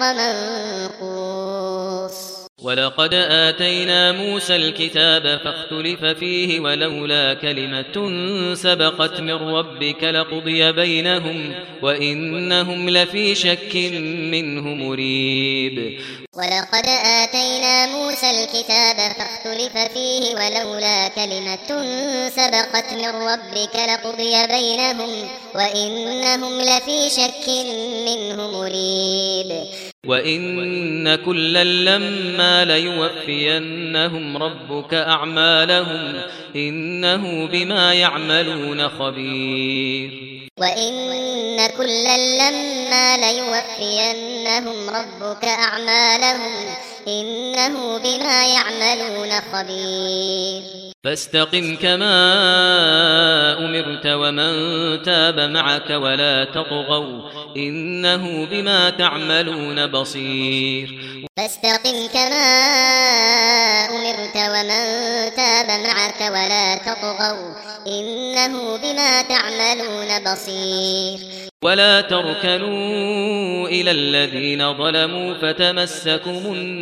منقوص. ولقد آتينا موسى الكتاب فاختلف فيه ولولا كلمة سبقت من ربك لقضي بينهم وإنهم لفي شك منه مريب. ولقد آتينا موسى الكتاب فاختلف فيه ولولا كلمة سبقت من ربك لقضي بينهم وإنهم لفي شك منه مريب. وإن كلا لما ليوفينهم ربك أعمالهم إنه بما يعملون خبير. وإن كلا لما ليوفينهم ربك أعمالهم إنه بما يعملون خبير. فاستقم كما أمرت ومن تاب معك ولا تطغوا إنه بما تعملون بصير. فاستقم كما أمرت ومن تاب معك ولا تطغوا إنه بما تعملون بصير. ولا تركنوا إلى الذين ظلموا فتمسكم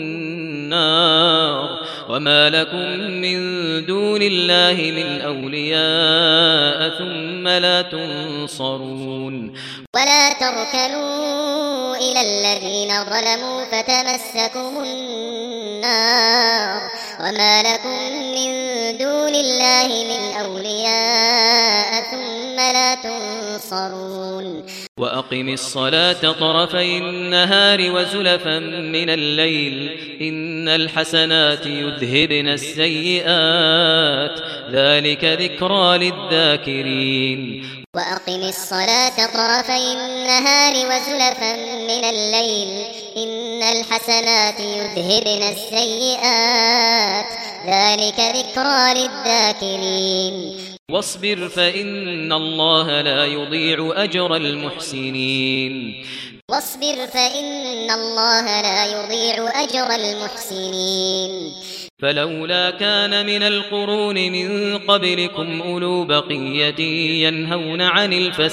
النار وما لكم من دون الله من أولياء ثم لا تنصرون. ولا تركنوا إلى الذين ظلموا فتمسكم النار وما لكم من دون الله من أولياء ثم لا تنصرون. وأقم الصلاة طرفي النهار وزلفا من الليل إن الحسنات يذهبن السيئات ذلك ذكرى للذاكرين. وأقم الصلاة طرفي النهار وزلفا من الليل إن الحسنات يذهبن السيئات ذلك ذكرى للذاكرين. واصبر فإن الله لا يضيع أجر المحسنين. واصبر فإن الله لا يضيع أجر المحسنين. فلولا كان من القرون من قبلكم أولو بقية ينهون عن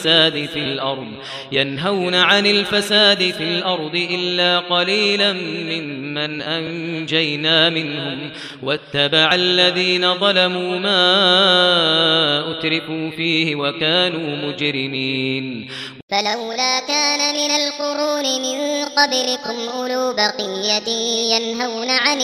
الفساد في الأرض إلا قليلا ممن أنجينا منهم واتبع الذين ظلموا ما أترفوا فيه وكانوا مجرمين. فلولا كان من القرون من قبلكم أولو بقية ينهون عن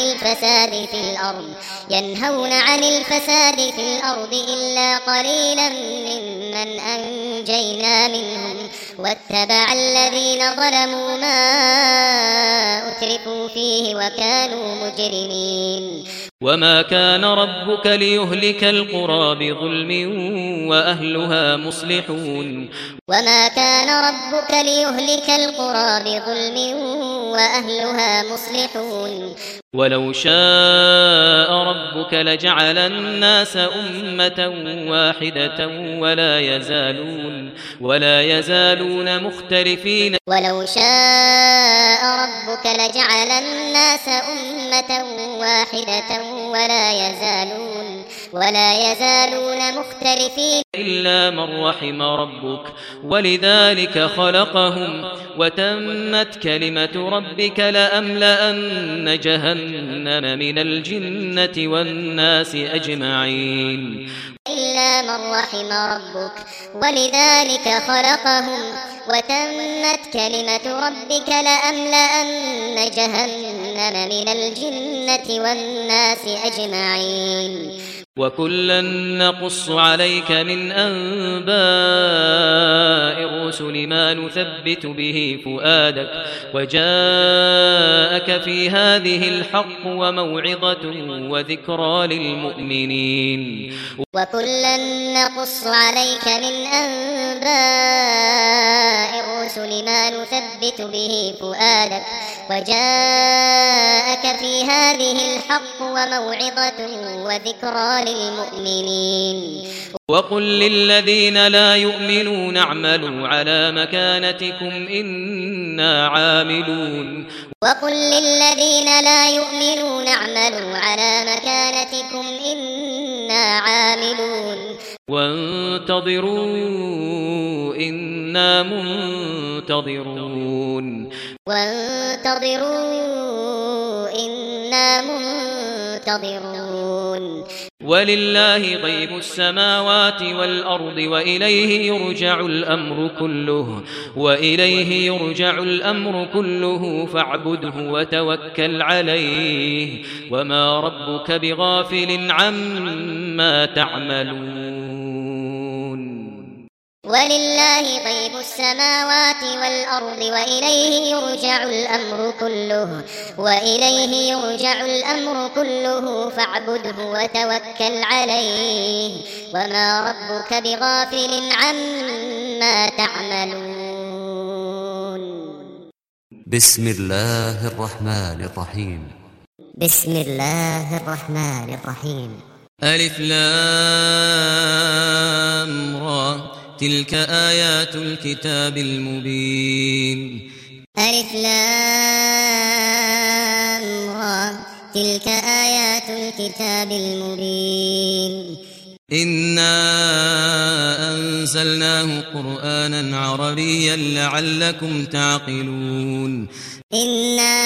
الفساد في الأرض إلا قليلا ممن أنجينا منهم واتبع الذين ظلموا ما أترفوا فيه وكانوا مجرمين. وما كان ربك ليهلك القرى بظلم وأهلها مصلحون. وما كان ربك ليهلك القرى بظلم وأهلها مصلحون. ولو شاء ربك لجعل الناس أمة واحدة ولا يزالون مختلفين. ولو شاء ربك لجعل الناس أمة واحدة ولا يزالون مختلفين إلا من رحم ربك ولذلك خلقهم وتمت كلمة ربك لأملأن جهنم من الجنة والناس أجمعين. إلا من رحم ربك ولذلك خلقهم وتمت كلمة ربك لأملأن جهنم من الجنة والناس أجمعين وكلا نقص عليك من أنباء الرسل ما نثبت به فؤادك وجاءك في هذه الحق وموعظة وذكرى للمؤمنين وكلا نقص عليك من أنباء الرسل ما نثبت به فؤادك وجاءك في هذه الحق وموعظة وذكرى للمؤمنين وقل للذين لا يؤمنون اعملوا على مكانتكم إنا عاملون وقل للذين لا يؤمنون اعملوا على مكانتكم إنا عاملون وانتظروا إنا منتظرون ولله غيب السماوات والأرض وإليه يرجع الأمر كله فاعبده وتوكل عليه وما ربك بغافل عما تعملون ولله غيب السماوات والأرض وإليه يرجع الأمر كله فاعبده وتوكل عليه وما ربك بغافل عما تعملون بسم الله الرحمن الرحيم ألف لام را تلك آيات الكتاب المبين ألف لام را تلك آيات الكتاب المبين إنا أنزلناه قرآنا عربيا لعلكم تعقلون إنا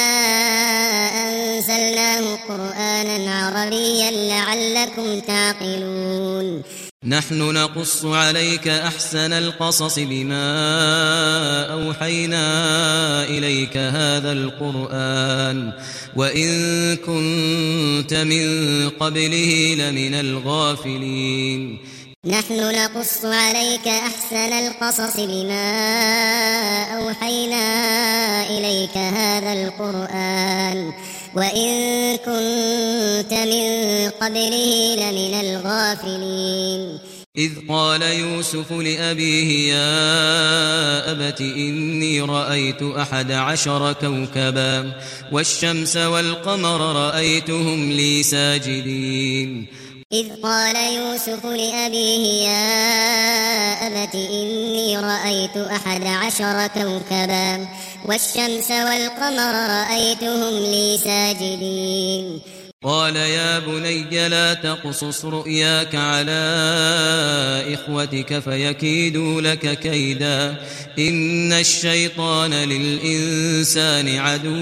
أنزلناه قرآنا عربيا لعلكم تعقلون نحن نقص عليك أحسن القصص بما أوحينا إليك هذا القرآن وإن كنت من قبله لمن الغافلين نحن نقص عليك أحسن القصص بما أوحينا إليك هذا القرآن وإن كنت من قبله لمن الغافلين إذ قال يوسف لأبيه يا أبت إني رأيت 11 كوكبا والشمس والقمر رأيتهم لي ساجدين إذ قال يوسف لأبيه يا أبت إني رأيت 11 كوكبا والشمس والقمر رأيتهم لي ساجدين قال يا بني لا تقصص رؤياك على إخوتك فيكيدوا لك كيدا إن الشيطان للإنسان عدو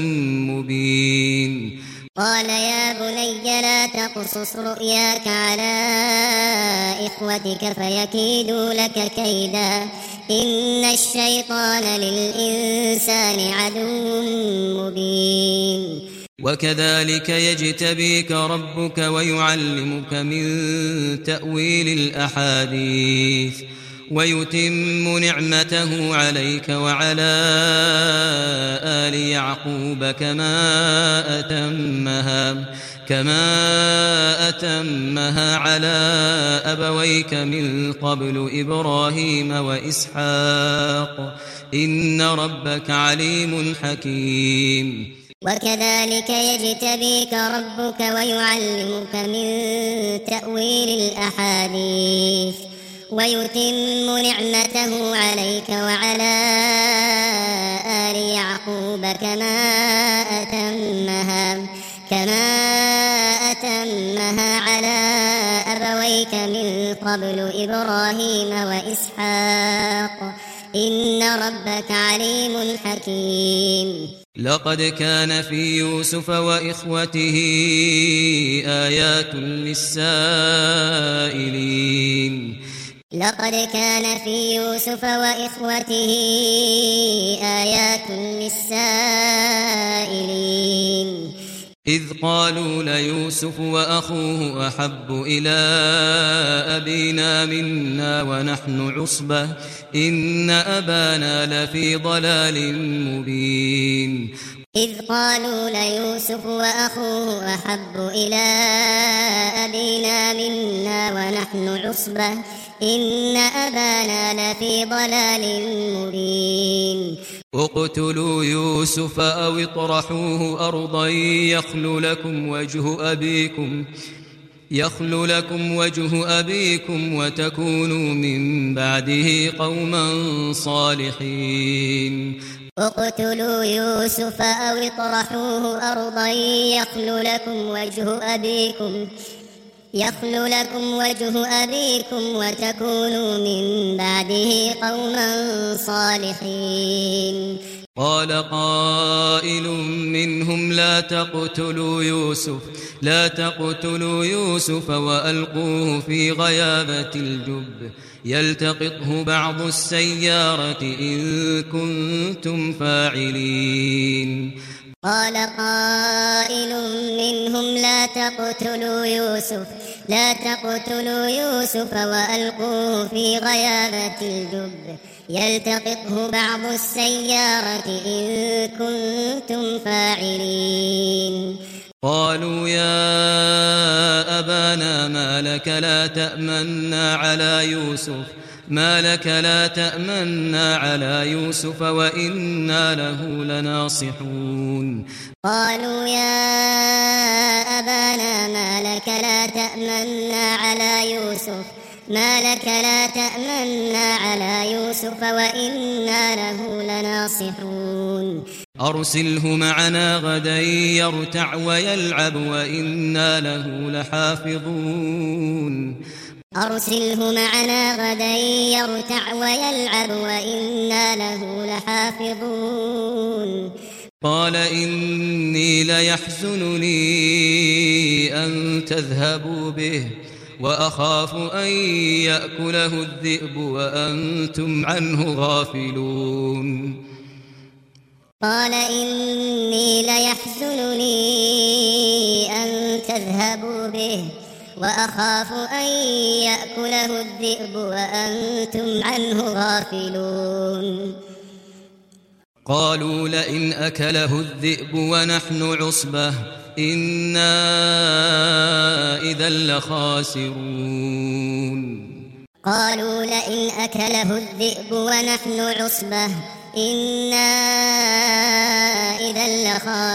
مبين قال يا بني لا تقصص رؤياك على إخوتك فيكيدوا لك كيدا إن الشيطان للإنسان عدو مبين وكذلك يجتبيك ربك ويعلمك من تأويل الأحاديث ويتم نعمته عليك وعلى آل يعقوب كما أتمها على أبويك من قبل إبراهيم وإسحاق إن ربك عليم حكيم وكذلك يجتبيك ربك ويعلمك من تأويل الأحاديث ويتم نعمته عليك وعلى آل يعقوب كما أتمها على أبويك من قبل إبراهيم وإسحاق إن ربك عليم حكيم لقد كان في يوسف وإخوته آيات للسائلين لقد كان في يوسف وإخوته آيات للسائلين إذ قالوا ليوسف وأخوه أحب إلى أبينا منا ونحن عصبة إن أبانا لفي ضلال مبين إذ قالوا ليوسف وأخوه أحب إلى أبينا منا ونحن عصبة إن أبانا لفي ضلال مبين اقتلوا يوسف أو اطرحوه أرضا يخل لكم وجه أبيكم وتكونوا من بعده قوما صالحين اقتلوا يوسف أو اطرحوه أرضا يخل لكم وجه أبيكم وتكونوا من بعده قوما صالحين قال قائل منهم لا تقتلوا يوسف وألقوه في غيابة الجب يلتقطه بعض السيارة إن كنتم فاعلين قال قائل منهم لا تقتلوا يوسف وألقوه في غيابة الجب يلتقطه بعض السيارة إن كنتم فاعلين قالوا يا أبانا ما لك لا تأمنا على يوسف وإنا له لناصحون قالوا يا أبانا ما لك لا تأمنا على يوسف وإنا له لناصحون أرسله معنا غدا يرتع ويلعب وإنا له لحافظون أرسله معنا غدا يرتع ويلعب وإنا له لحافظون قال إني ليحزنني أن تذهبوا به وأخاف أن يأكله الذئب وأنتم عنه غافلون قال إني ليحزنني أن تذهبوا به وأخاف أن يأكله الذئب وأنتم عنه غافلون قالوا لئن أكله الذئب ونحن عصبة إنا إذا لخاسرون قالوا لئن أكله الذئب ونحن عصبة إنا إذا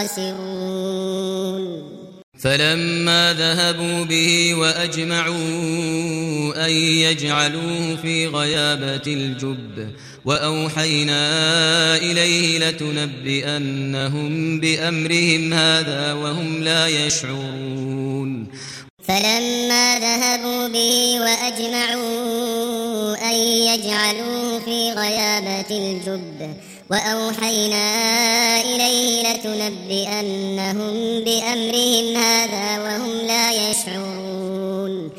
لخاسرون فلما ذهبوا به وأجمعوا أن يجعلوه في غيابة الجب وأوحينا إليه لتنبئنهم بأمرهم هذا وهم لا يشعرون فلما ذهبوا به وأجمعوا أن يجعلوه في غيابة الجب وأوحينا إليه لتنبئنهم بأمرهم هذا وهم لا يشعرون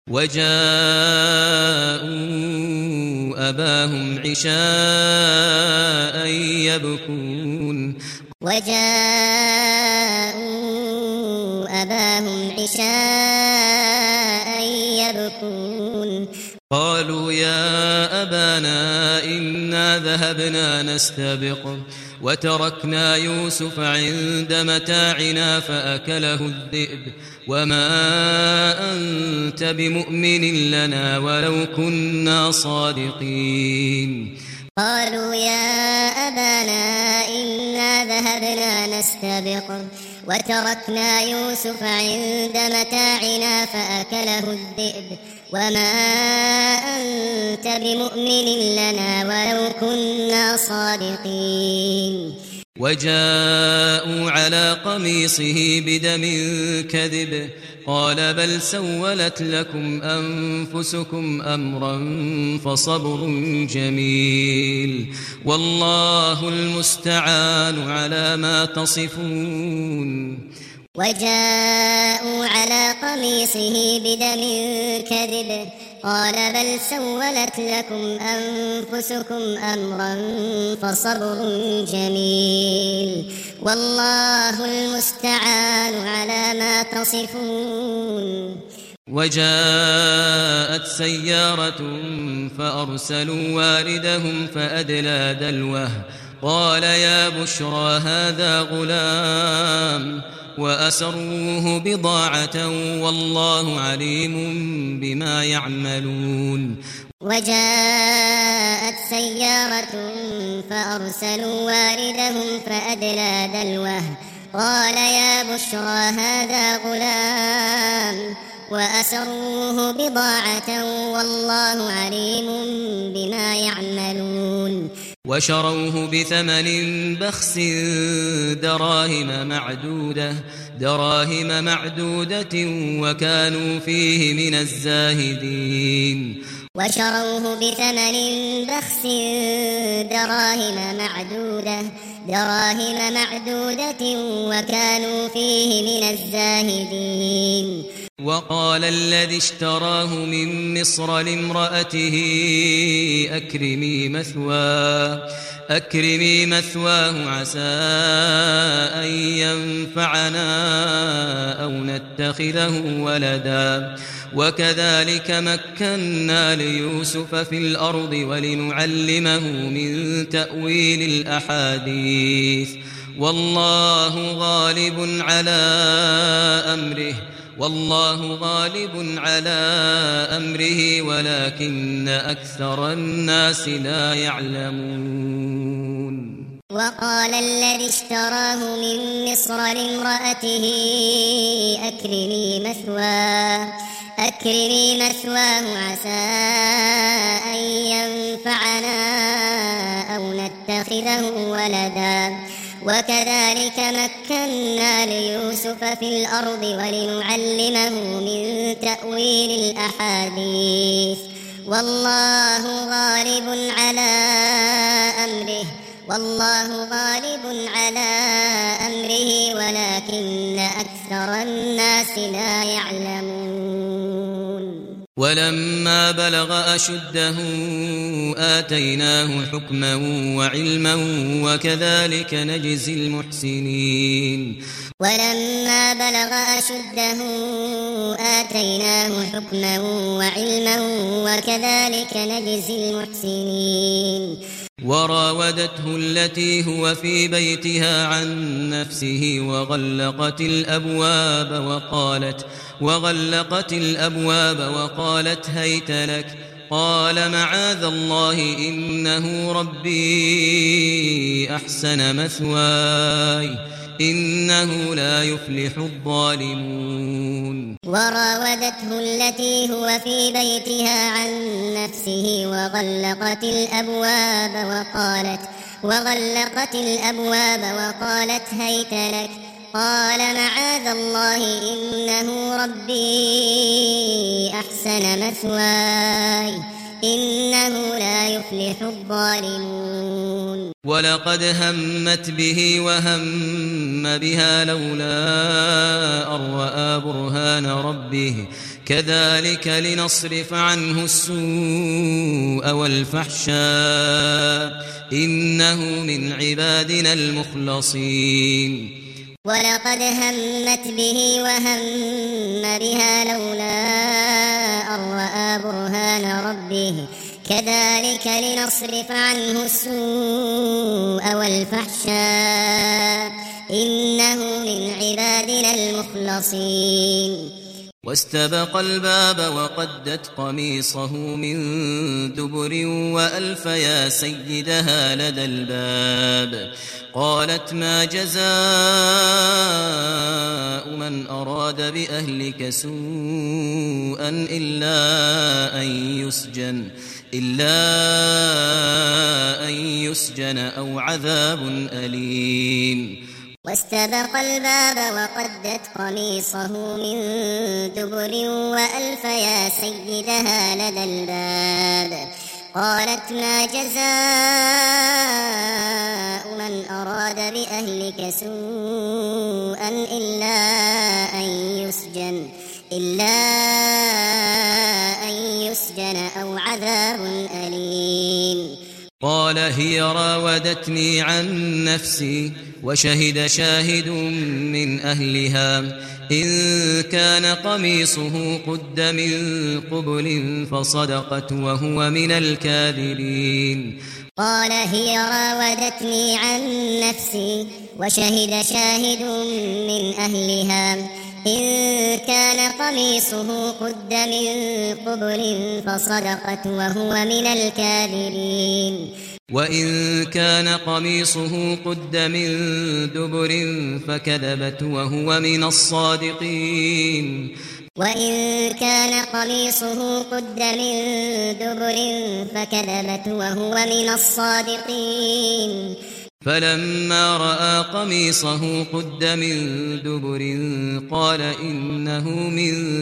وجاءوا أباهم عشاء يبكون قالوا يا أبانا إنا ذهبنا نستبق وتركنا يوسف عند متاعنا فأكله الذئب وما أنت بمؤمن لنا ولو كنا صادقين قالوا يا أبانا إنا ذهبنا نستبق وتركنا يوسف عند متاعنا فأكله الذئب وما أنت بمؤمن لنا ولو كنا صادقين وجاءوا على قميصه بدم كذب قال بل سولت لكم أنفسكم أمرا فصبر جميل والله المستعان على ما تصفون وجاءوا على قميصه بدم كذب قال بل سولت لكم أنفسكم أمرا فصبر جميل والله المستعان على ما تصفون. وجاءت سيارة فأرسلوا واردهم فأدلى دلوه قال يا بشرى هذا غلام وأسروه بضاعة والله عليم بما يعملون. وجاءت سيارة فأرسلوا واردهم فأدلى دلوه قال يا بشرى هذا غلام وأسروه بضاعة والله عليم بما يعملون. وشروه بثمن بخس دراهم معدودة وكانوا فيه من الزاهدين. وشروه بثمن بخس دراهم معدودة وكانوا فيه من الزاهدين. وقال الذي اشتراه من مصر لامرأته أكرمي مثواه عسى أن ينفعنا أو نتخذه ولدا وكذلك مكنا ليوسف في الأرض ولنعلمه من تأويل الأحاديث والله غالب على أمره ولكن أكثر الناس لا يعلمون. وقال الذي اشتراه من مصر لامرأته أكرمي مثواه عسى أن ينفعنا أو نتخذه ولدا وكذلك مكنا ليوسف في الأرض ولنعلمه من تأويل الأحاديث والله غالب على أمره ولكن أكثر الناس لا يعلمون. ولما بلغ أشده آتيناه حكما وعلما وكذلك نجزي المحسنين. ولما بلغ أشده آتيناه حكما وعلما وكذلك نجزي المحسنين. وراودته التي هو في بيتها عن نفسه وغلقت الأبواب وقالت هيت لك قال معاذ الله إنه ربي أحسن مثواي إنه لا يفلح الظالمون. وراودته التي هو في بيتها عن نفسه وغلقت الأبواب وقالت هيت لك قال معاذ الله إنه ربي أحسن مثواي إنه لا يفلح الظالمون. ولقد همت به وهم بها لولا أن رأى برهان ربه كذلك لنصرف عنه السوء والفحشاء إنه من عبادنا المخلصين. ولقد همت به وهم بها لولا أن رأى برهان ربه كذلك لنصرف عنه السوء والفحشاء إنه من عبادنا المخلصين. واستبق الباب وقدت قميصه من دبر وألف يا سيدها لدى الباب قالت ما جزاء من أراد بأهلك سوءا إلا أن يسجن أو عذاب أليم. واستبق الباب وقدت قميصه من دبر وألف يا سيدها لدى الباب قالت ما جزاء من أراد بأهلك سوءا إلا أن السجن أو عذاب أليم. قال هي راودتني عن نفسي وشهد شاهد من أهلها إن كان قميصه قد من قبل فصدقت وهو من الكاذبين. قال هي راودتني عن نفسي وشهد شاهد من أهلها إن كان قميصه قد من قبل فصدقت وهو من الكاذبين. وإن كان قميصه قد من دبر فكذبت وهو من الصادقين. وإن كان قميصه قد من دبر فكذبت وهو من الصادقين. فلما رأى قميصه قد من دبر قال إنه من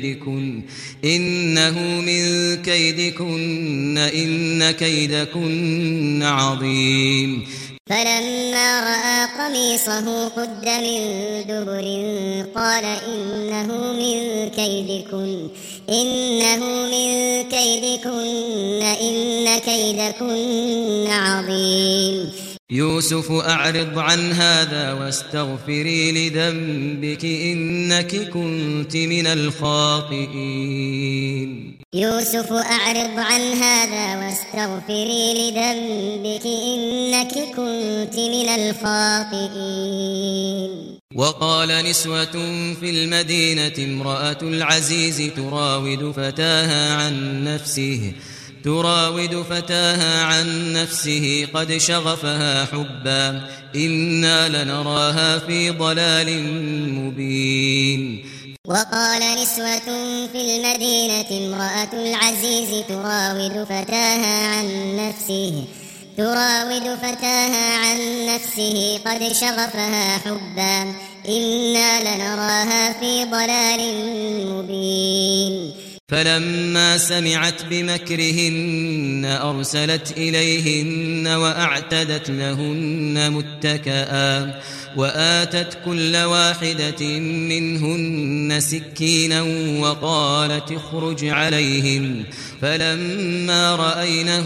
كيدكن إن كيدكن عظيم. فلما رأى قميصه قد من دبر قال إنه من كيدكن إن كيدكن عظيم. يوسف أعرض عن هذا واستغفري لذنبك إنك كنت من الخاطئين. يوسف أعرض عن هذا واستغفري لذنبك إنك كنت من الخاطئين. وقال نسوة في المدينة امرأة العزيز تراود فتاها عن نفسه قد شغفها حبا إنا لنراها في ضلال مبين. وقال نسوة في المدينة امرأة العزيز تراود فتاها عن نفسه قد شغفها حبا إنا لنراها في ضلال مبين. فلما سمعت بمكرهن أرسلت إليهن وأعتدت لهن متكئا وآتت كل واحدة منهن سكينا وقالت اخرج عليهن. فلما رأينه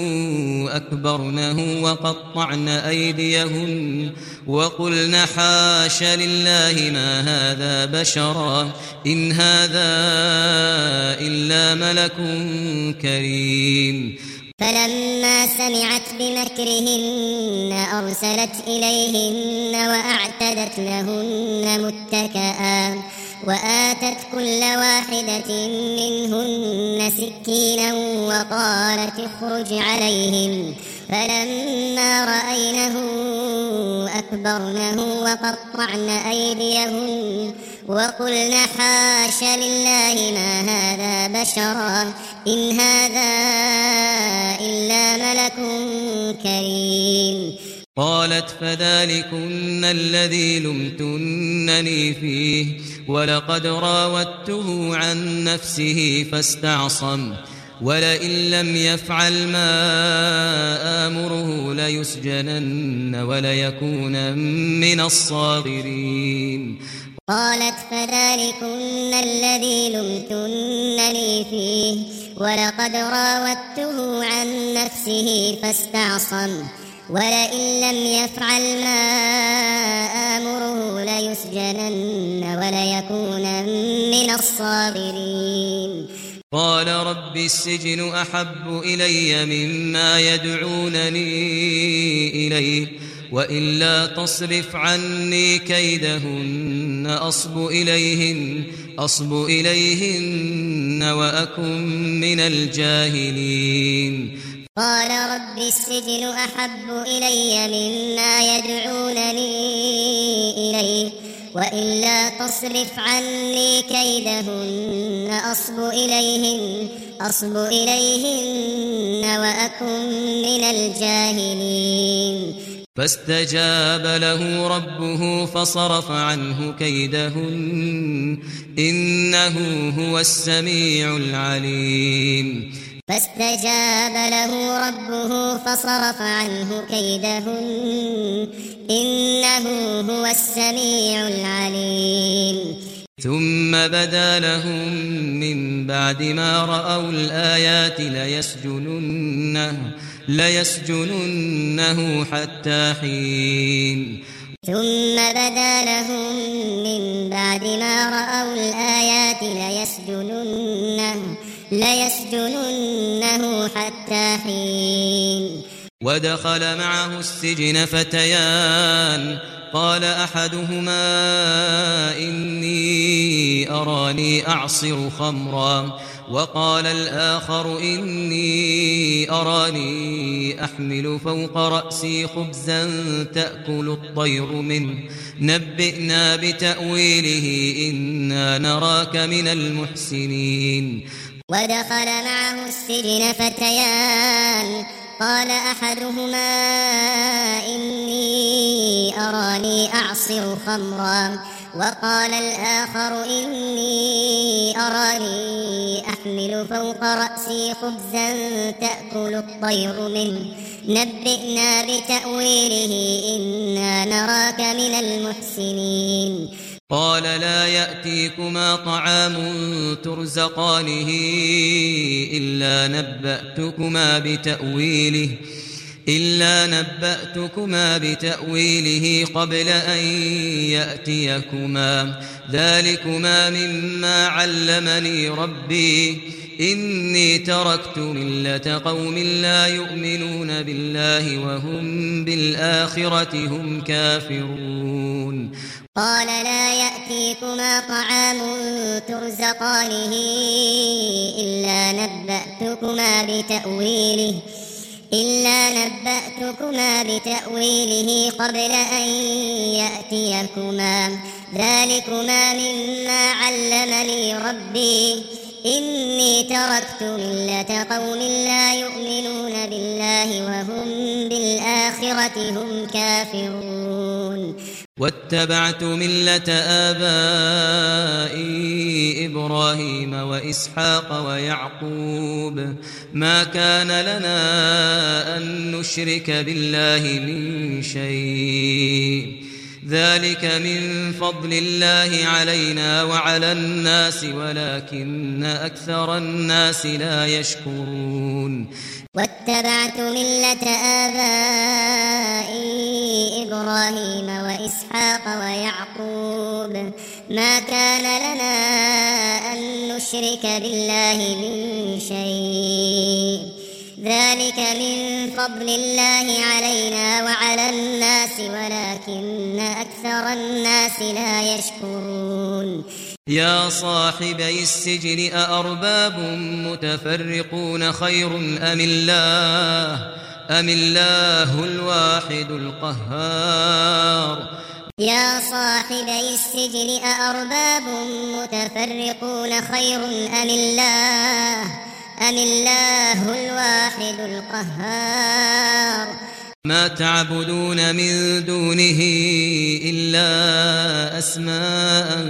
أكبرنه وقطعن أيديهن وقلن حاش لله ما هذا بشرا إن هذا إلا ملك كريم. فلما سمعت بمكرهن أرسلت إليهن وأعتدت لهن متكئا وآتت كل واحدة منهن سكينا وقالت اخرج عليهن. فلما رأينه أكبرنه وقطعن أيديهن وقلن حاش لله ما هذا بشرا إن هذا إلا ملك كريم. قالت فذلكن الذي لمتنني فيه ولقد راودته عن نفسه فاستعصم ولئن لم يفعل ما آمره ليسجنن وليكون من الصاغرين. قالت فذلكن الذي لمتنني فيه ولقد راودته عن نفسه فاستعصم ولئن لم يفعل ما آمره ليسجنن وليكون من الصاغرين. قال رب السجن أحب إلي مما يدعونني إليه وإلا تصرف عني كيدهن أصب إليهن وأكن من الجاهلين. قال رب السجن أحب إلي مما يدعونني إليه وإلا تصرف عني كيدهن أصب إليهن وأكن من الجاهلين. فاستجاب له ربه فصرف عنه كيدهن إنه هو السميع العليم. فاستجاب له ربه فصرف عنه كيدهن إنه هو السميع العليم. ثم بدا لهم من بعد ما رأوا الآيات ليسجننه حتى حين ثم بدا لهم من بعد ما رأوا الآيات ليسجننه حتى حين ودخل معه السجن فتيان قال أحدهما إني أراني أعصر خمرا وقال الآخر إني أراني أحمل فوق رأسي خبزا تأكل الطير منه نبئنا بتأويله إنا نراك من المحسنين. ودخل معه السجن فتيان قال أحدهما إني أراني أعصر خمرا وقال الآخر إني أراني أحمل فوق رأسي خبزا تأكل الطير منه نبئنا بتأويله إنا نراك من المحسنين. قال لا يأتيكما طعام ترزقانه إلا نبأتكما بتأويله قبل أن يأتيكما ذلكما مما علمني ربي إني تركت ملة قوم لا يؤمنون بالله وهم بالآخرة هم كافرون. قال لا يأتيكما طعام ترزقانه إلا نبأتكما بتأويله قبل أن يأتيكما ذلكما مما علمني ربي إني تركت ملة قوم لا يؤمنون بالله وهم بالآخرة هم كافرون. واتبعت ملة آبائي إبراهيم وإسحاق ويعقوب ما كان لنا أن نشرك بالله من شيء ذلك من فضل الله علينا وعلى الناس ولكن أكثر الناس لا يشكرون. واتبعت ملة آبائي إبراهيم وإسحاق ويعقوب ما كان لنا أن نشرك بالله من شيء ذلك من فضل الله علينا وعلى الناس ولكن أكثر الناس لا يشكرون. يا صاحبي السجن أأرباب متفرقون خير أم الله الواحد القهار. يا صاحبي السجن أأرباب متفرقون خير أم الله الواحد القهار. ما تعبدون من دونه إلا أسماء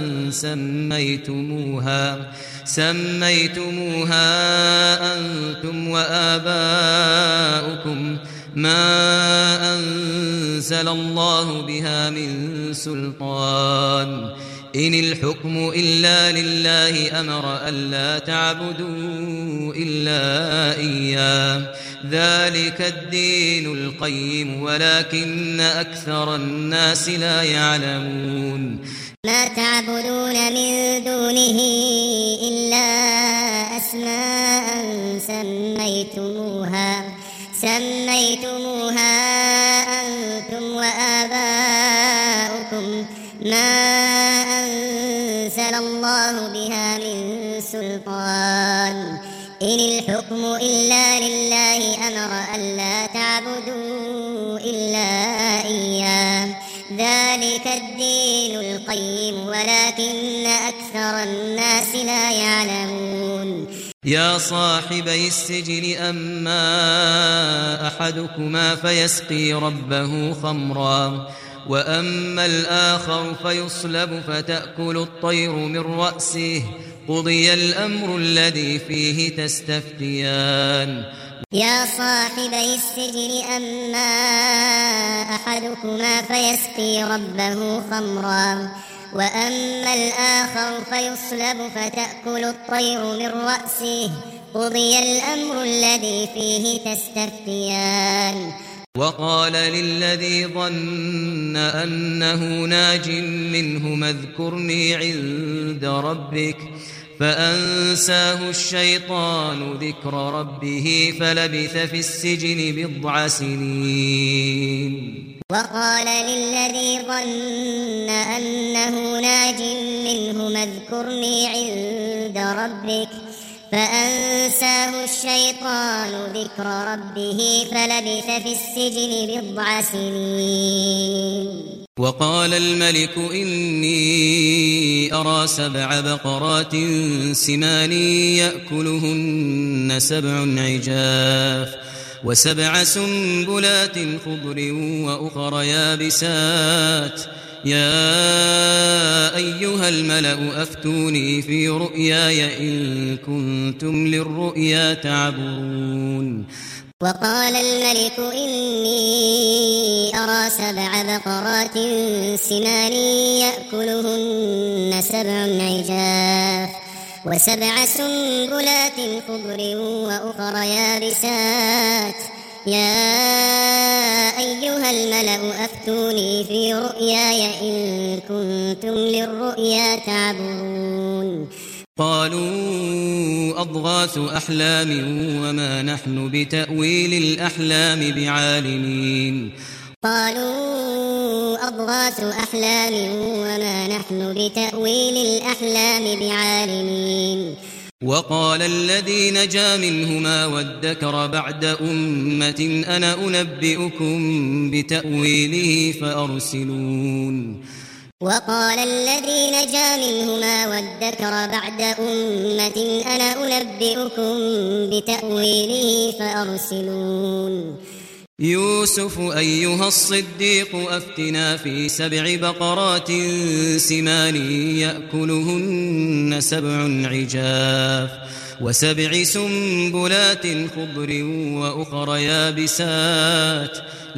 سميتموها أنتم وآباؤكم ما أنزل الله بها من سلطان إن الحكم إلا لله أمر ألا تعبدوا إلا إياه ذلك الدين القيم ولكن أكثر الناس لا يعلمون. ما تعبدون من دونه إلا أسماء سميتموها أنتم وآباؤكم ما أنزل الله بها من سلطان إن الحكم إلا لله أمر ألا تعبدوا إلا إياه ذلك الدين القيم ولكن أكثر الناس لا يعلمون. يا صاحبي السجن أما أحدكما فيسقي ربه خمرا وأما الآخر فيصلب فتأكل الطير من رأسه قضي الأمر الذي فيه تستفتيان. يا صاحبي السجن أما أحدكما فيسقي ربه خمرا وأما الآخر فيصلب فتأكل الطير من رأسه قضي الأمر الذي فيه تستفتيان وقال للذي ظن أنه ناج منهما اذكرني عند ربك فأنساه الشيطان ذكر ربه فلبث في السجن بضع سنين وقال للذي ظن أنه ناج منهما اذكرني عند ربك فأنساه الشيطان ذكر ربه فلبث في السجن بضع سنين وقال الملك إني أرى 7 بقرات سمان يأكلهن 7 عجاف و7 سنبلات خضر وأخر يابسات يا أيها الملأ أفتوني في رؤياي إن كنتم للرؤيا تعبرون وقال الملك إني أرى 7 بقرات سمان يأكلهن 7 عجاف و7 سنبلات خضر وأخر يابسات يا أيها الملأ أفتوني في رؤياي إن كنتم للرؤيا تعبرون قالوا أضغاث أحلام وما نحن بتأويل الأحلام بعالمين قالوا أضغاث أحلام وما نحن بتأويل الأحلام بعالمين وقال الذي نجا منهما وادكر بعد أمة أنا أنبئكم بتأويله فأرسلون وقال الذي نجا منهما وادكر بعد أمة أنا أنبئكم بتأويله فأرسلون يوسف أيها الصديق أفتنا في 7 بقرات سمان يأكلهن 7 عجاف و7 سنبلات خضر وأخر يابسات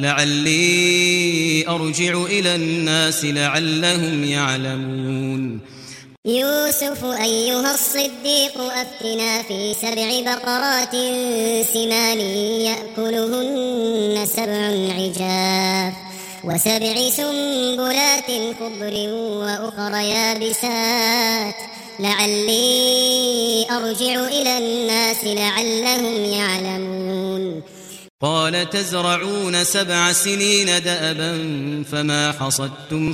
لعلي أرجع إلى الناس لعلهم يعلمون يوسف أيها الصديق أفتنا في 7 بقرات سمان يأكلهن 7 عجاف و7 سنبلات خضر وأخر يابسات لعلي أرجع إلى الناس لعلهم يعلمون قال تزرعون 7 سنين دأبا فما حصدتم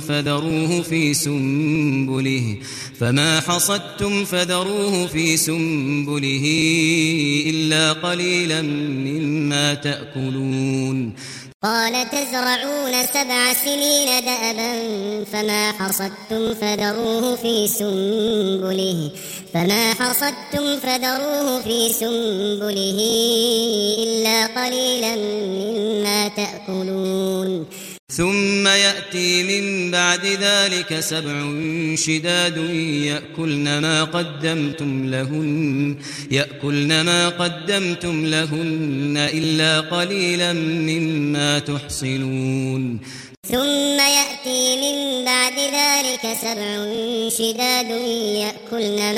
فذروه في سنبله إلا قليلا مما تأكلون قال تزرعون 7 سنين دأبا فما حصدتم فذروه في سنبله إلا قليلا مما تأكلون ثم يأتي من بعد ذلك 7 شداد يأكلن ما قدمتم لهن إلا قليلا مما تحصنون ثم يأتي من بعد ذلك 7 شداد يأكلن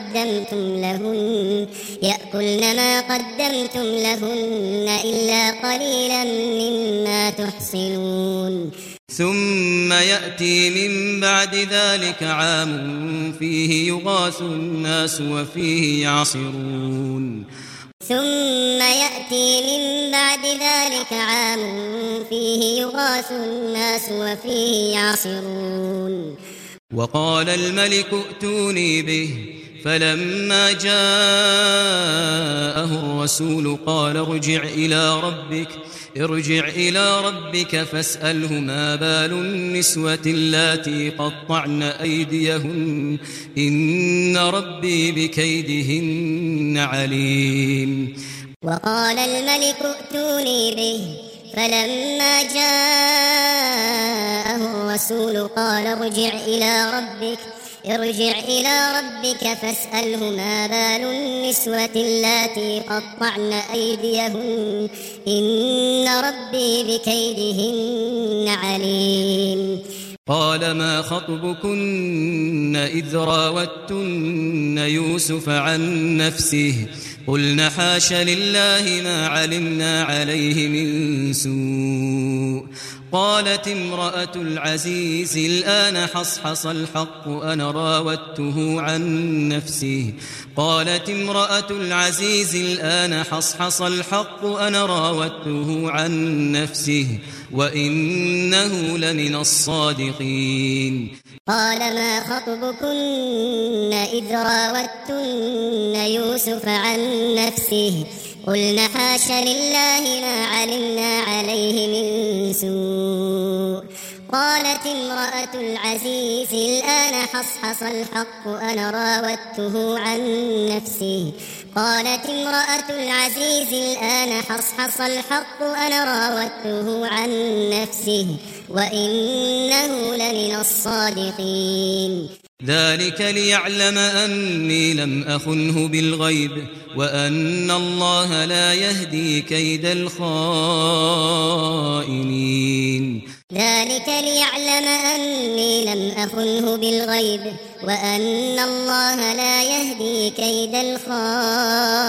ما قدمتم لهن إلا قليلا مما تحصنون ثم يأتي من بعد ذلك عام فيه يغاث الناس وفيه يعصرون ثم يأتي من بعد ذلك عام فيه يغاث الناس وفيه يعصرون وقال الملك ائتوني به فلما جاءه الرسول قال ارجع إلى ربك فاسأله ما بال النسوة اللاتي قطعن أيديهن إن ربي بكيدهن عليم وقال الملك ائتوني به فلما جاءه الرسول قال ارجع إلى ربك فاسأله ما بال النسوة اللاتي قطعن أيديهن إن ربي بكيدهن عليم قال ما خطبكن إذ راوتن يوسف عن نفسه قلنا حاش لله ما علمنا عليه من سوء قالت امرأة العزيز الآن حصحص الحق أنا راودته عن نفسه قالت امرأة العزيز الآن حصحص الحق أنا راودته عن نفسه وإنه لمن الصادقين قال ما خطبكن إذ راوتن يوسف عن نفسه قلنا حاش لله ما علمنا عليه من سوء قالت امرأة العزيز الآن حصحص الحق أنا راودته عن نفسه قالت امرأة العزيز الآن حصحص الحق أنا راودته عن نفسه وإنه لمن الصادقين ذلك ليعلم أني لم أخنه بالغيب وأن الله لا يهدي كيد الخائنين ذلك ليعلم أني لم أخنه بالغيب وأن الله لا يهدي كيد الخائنين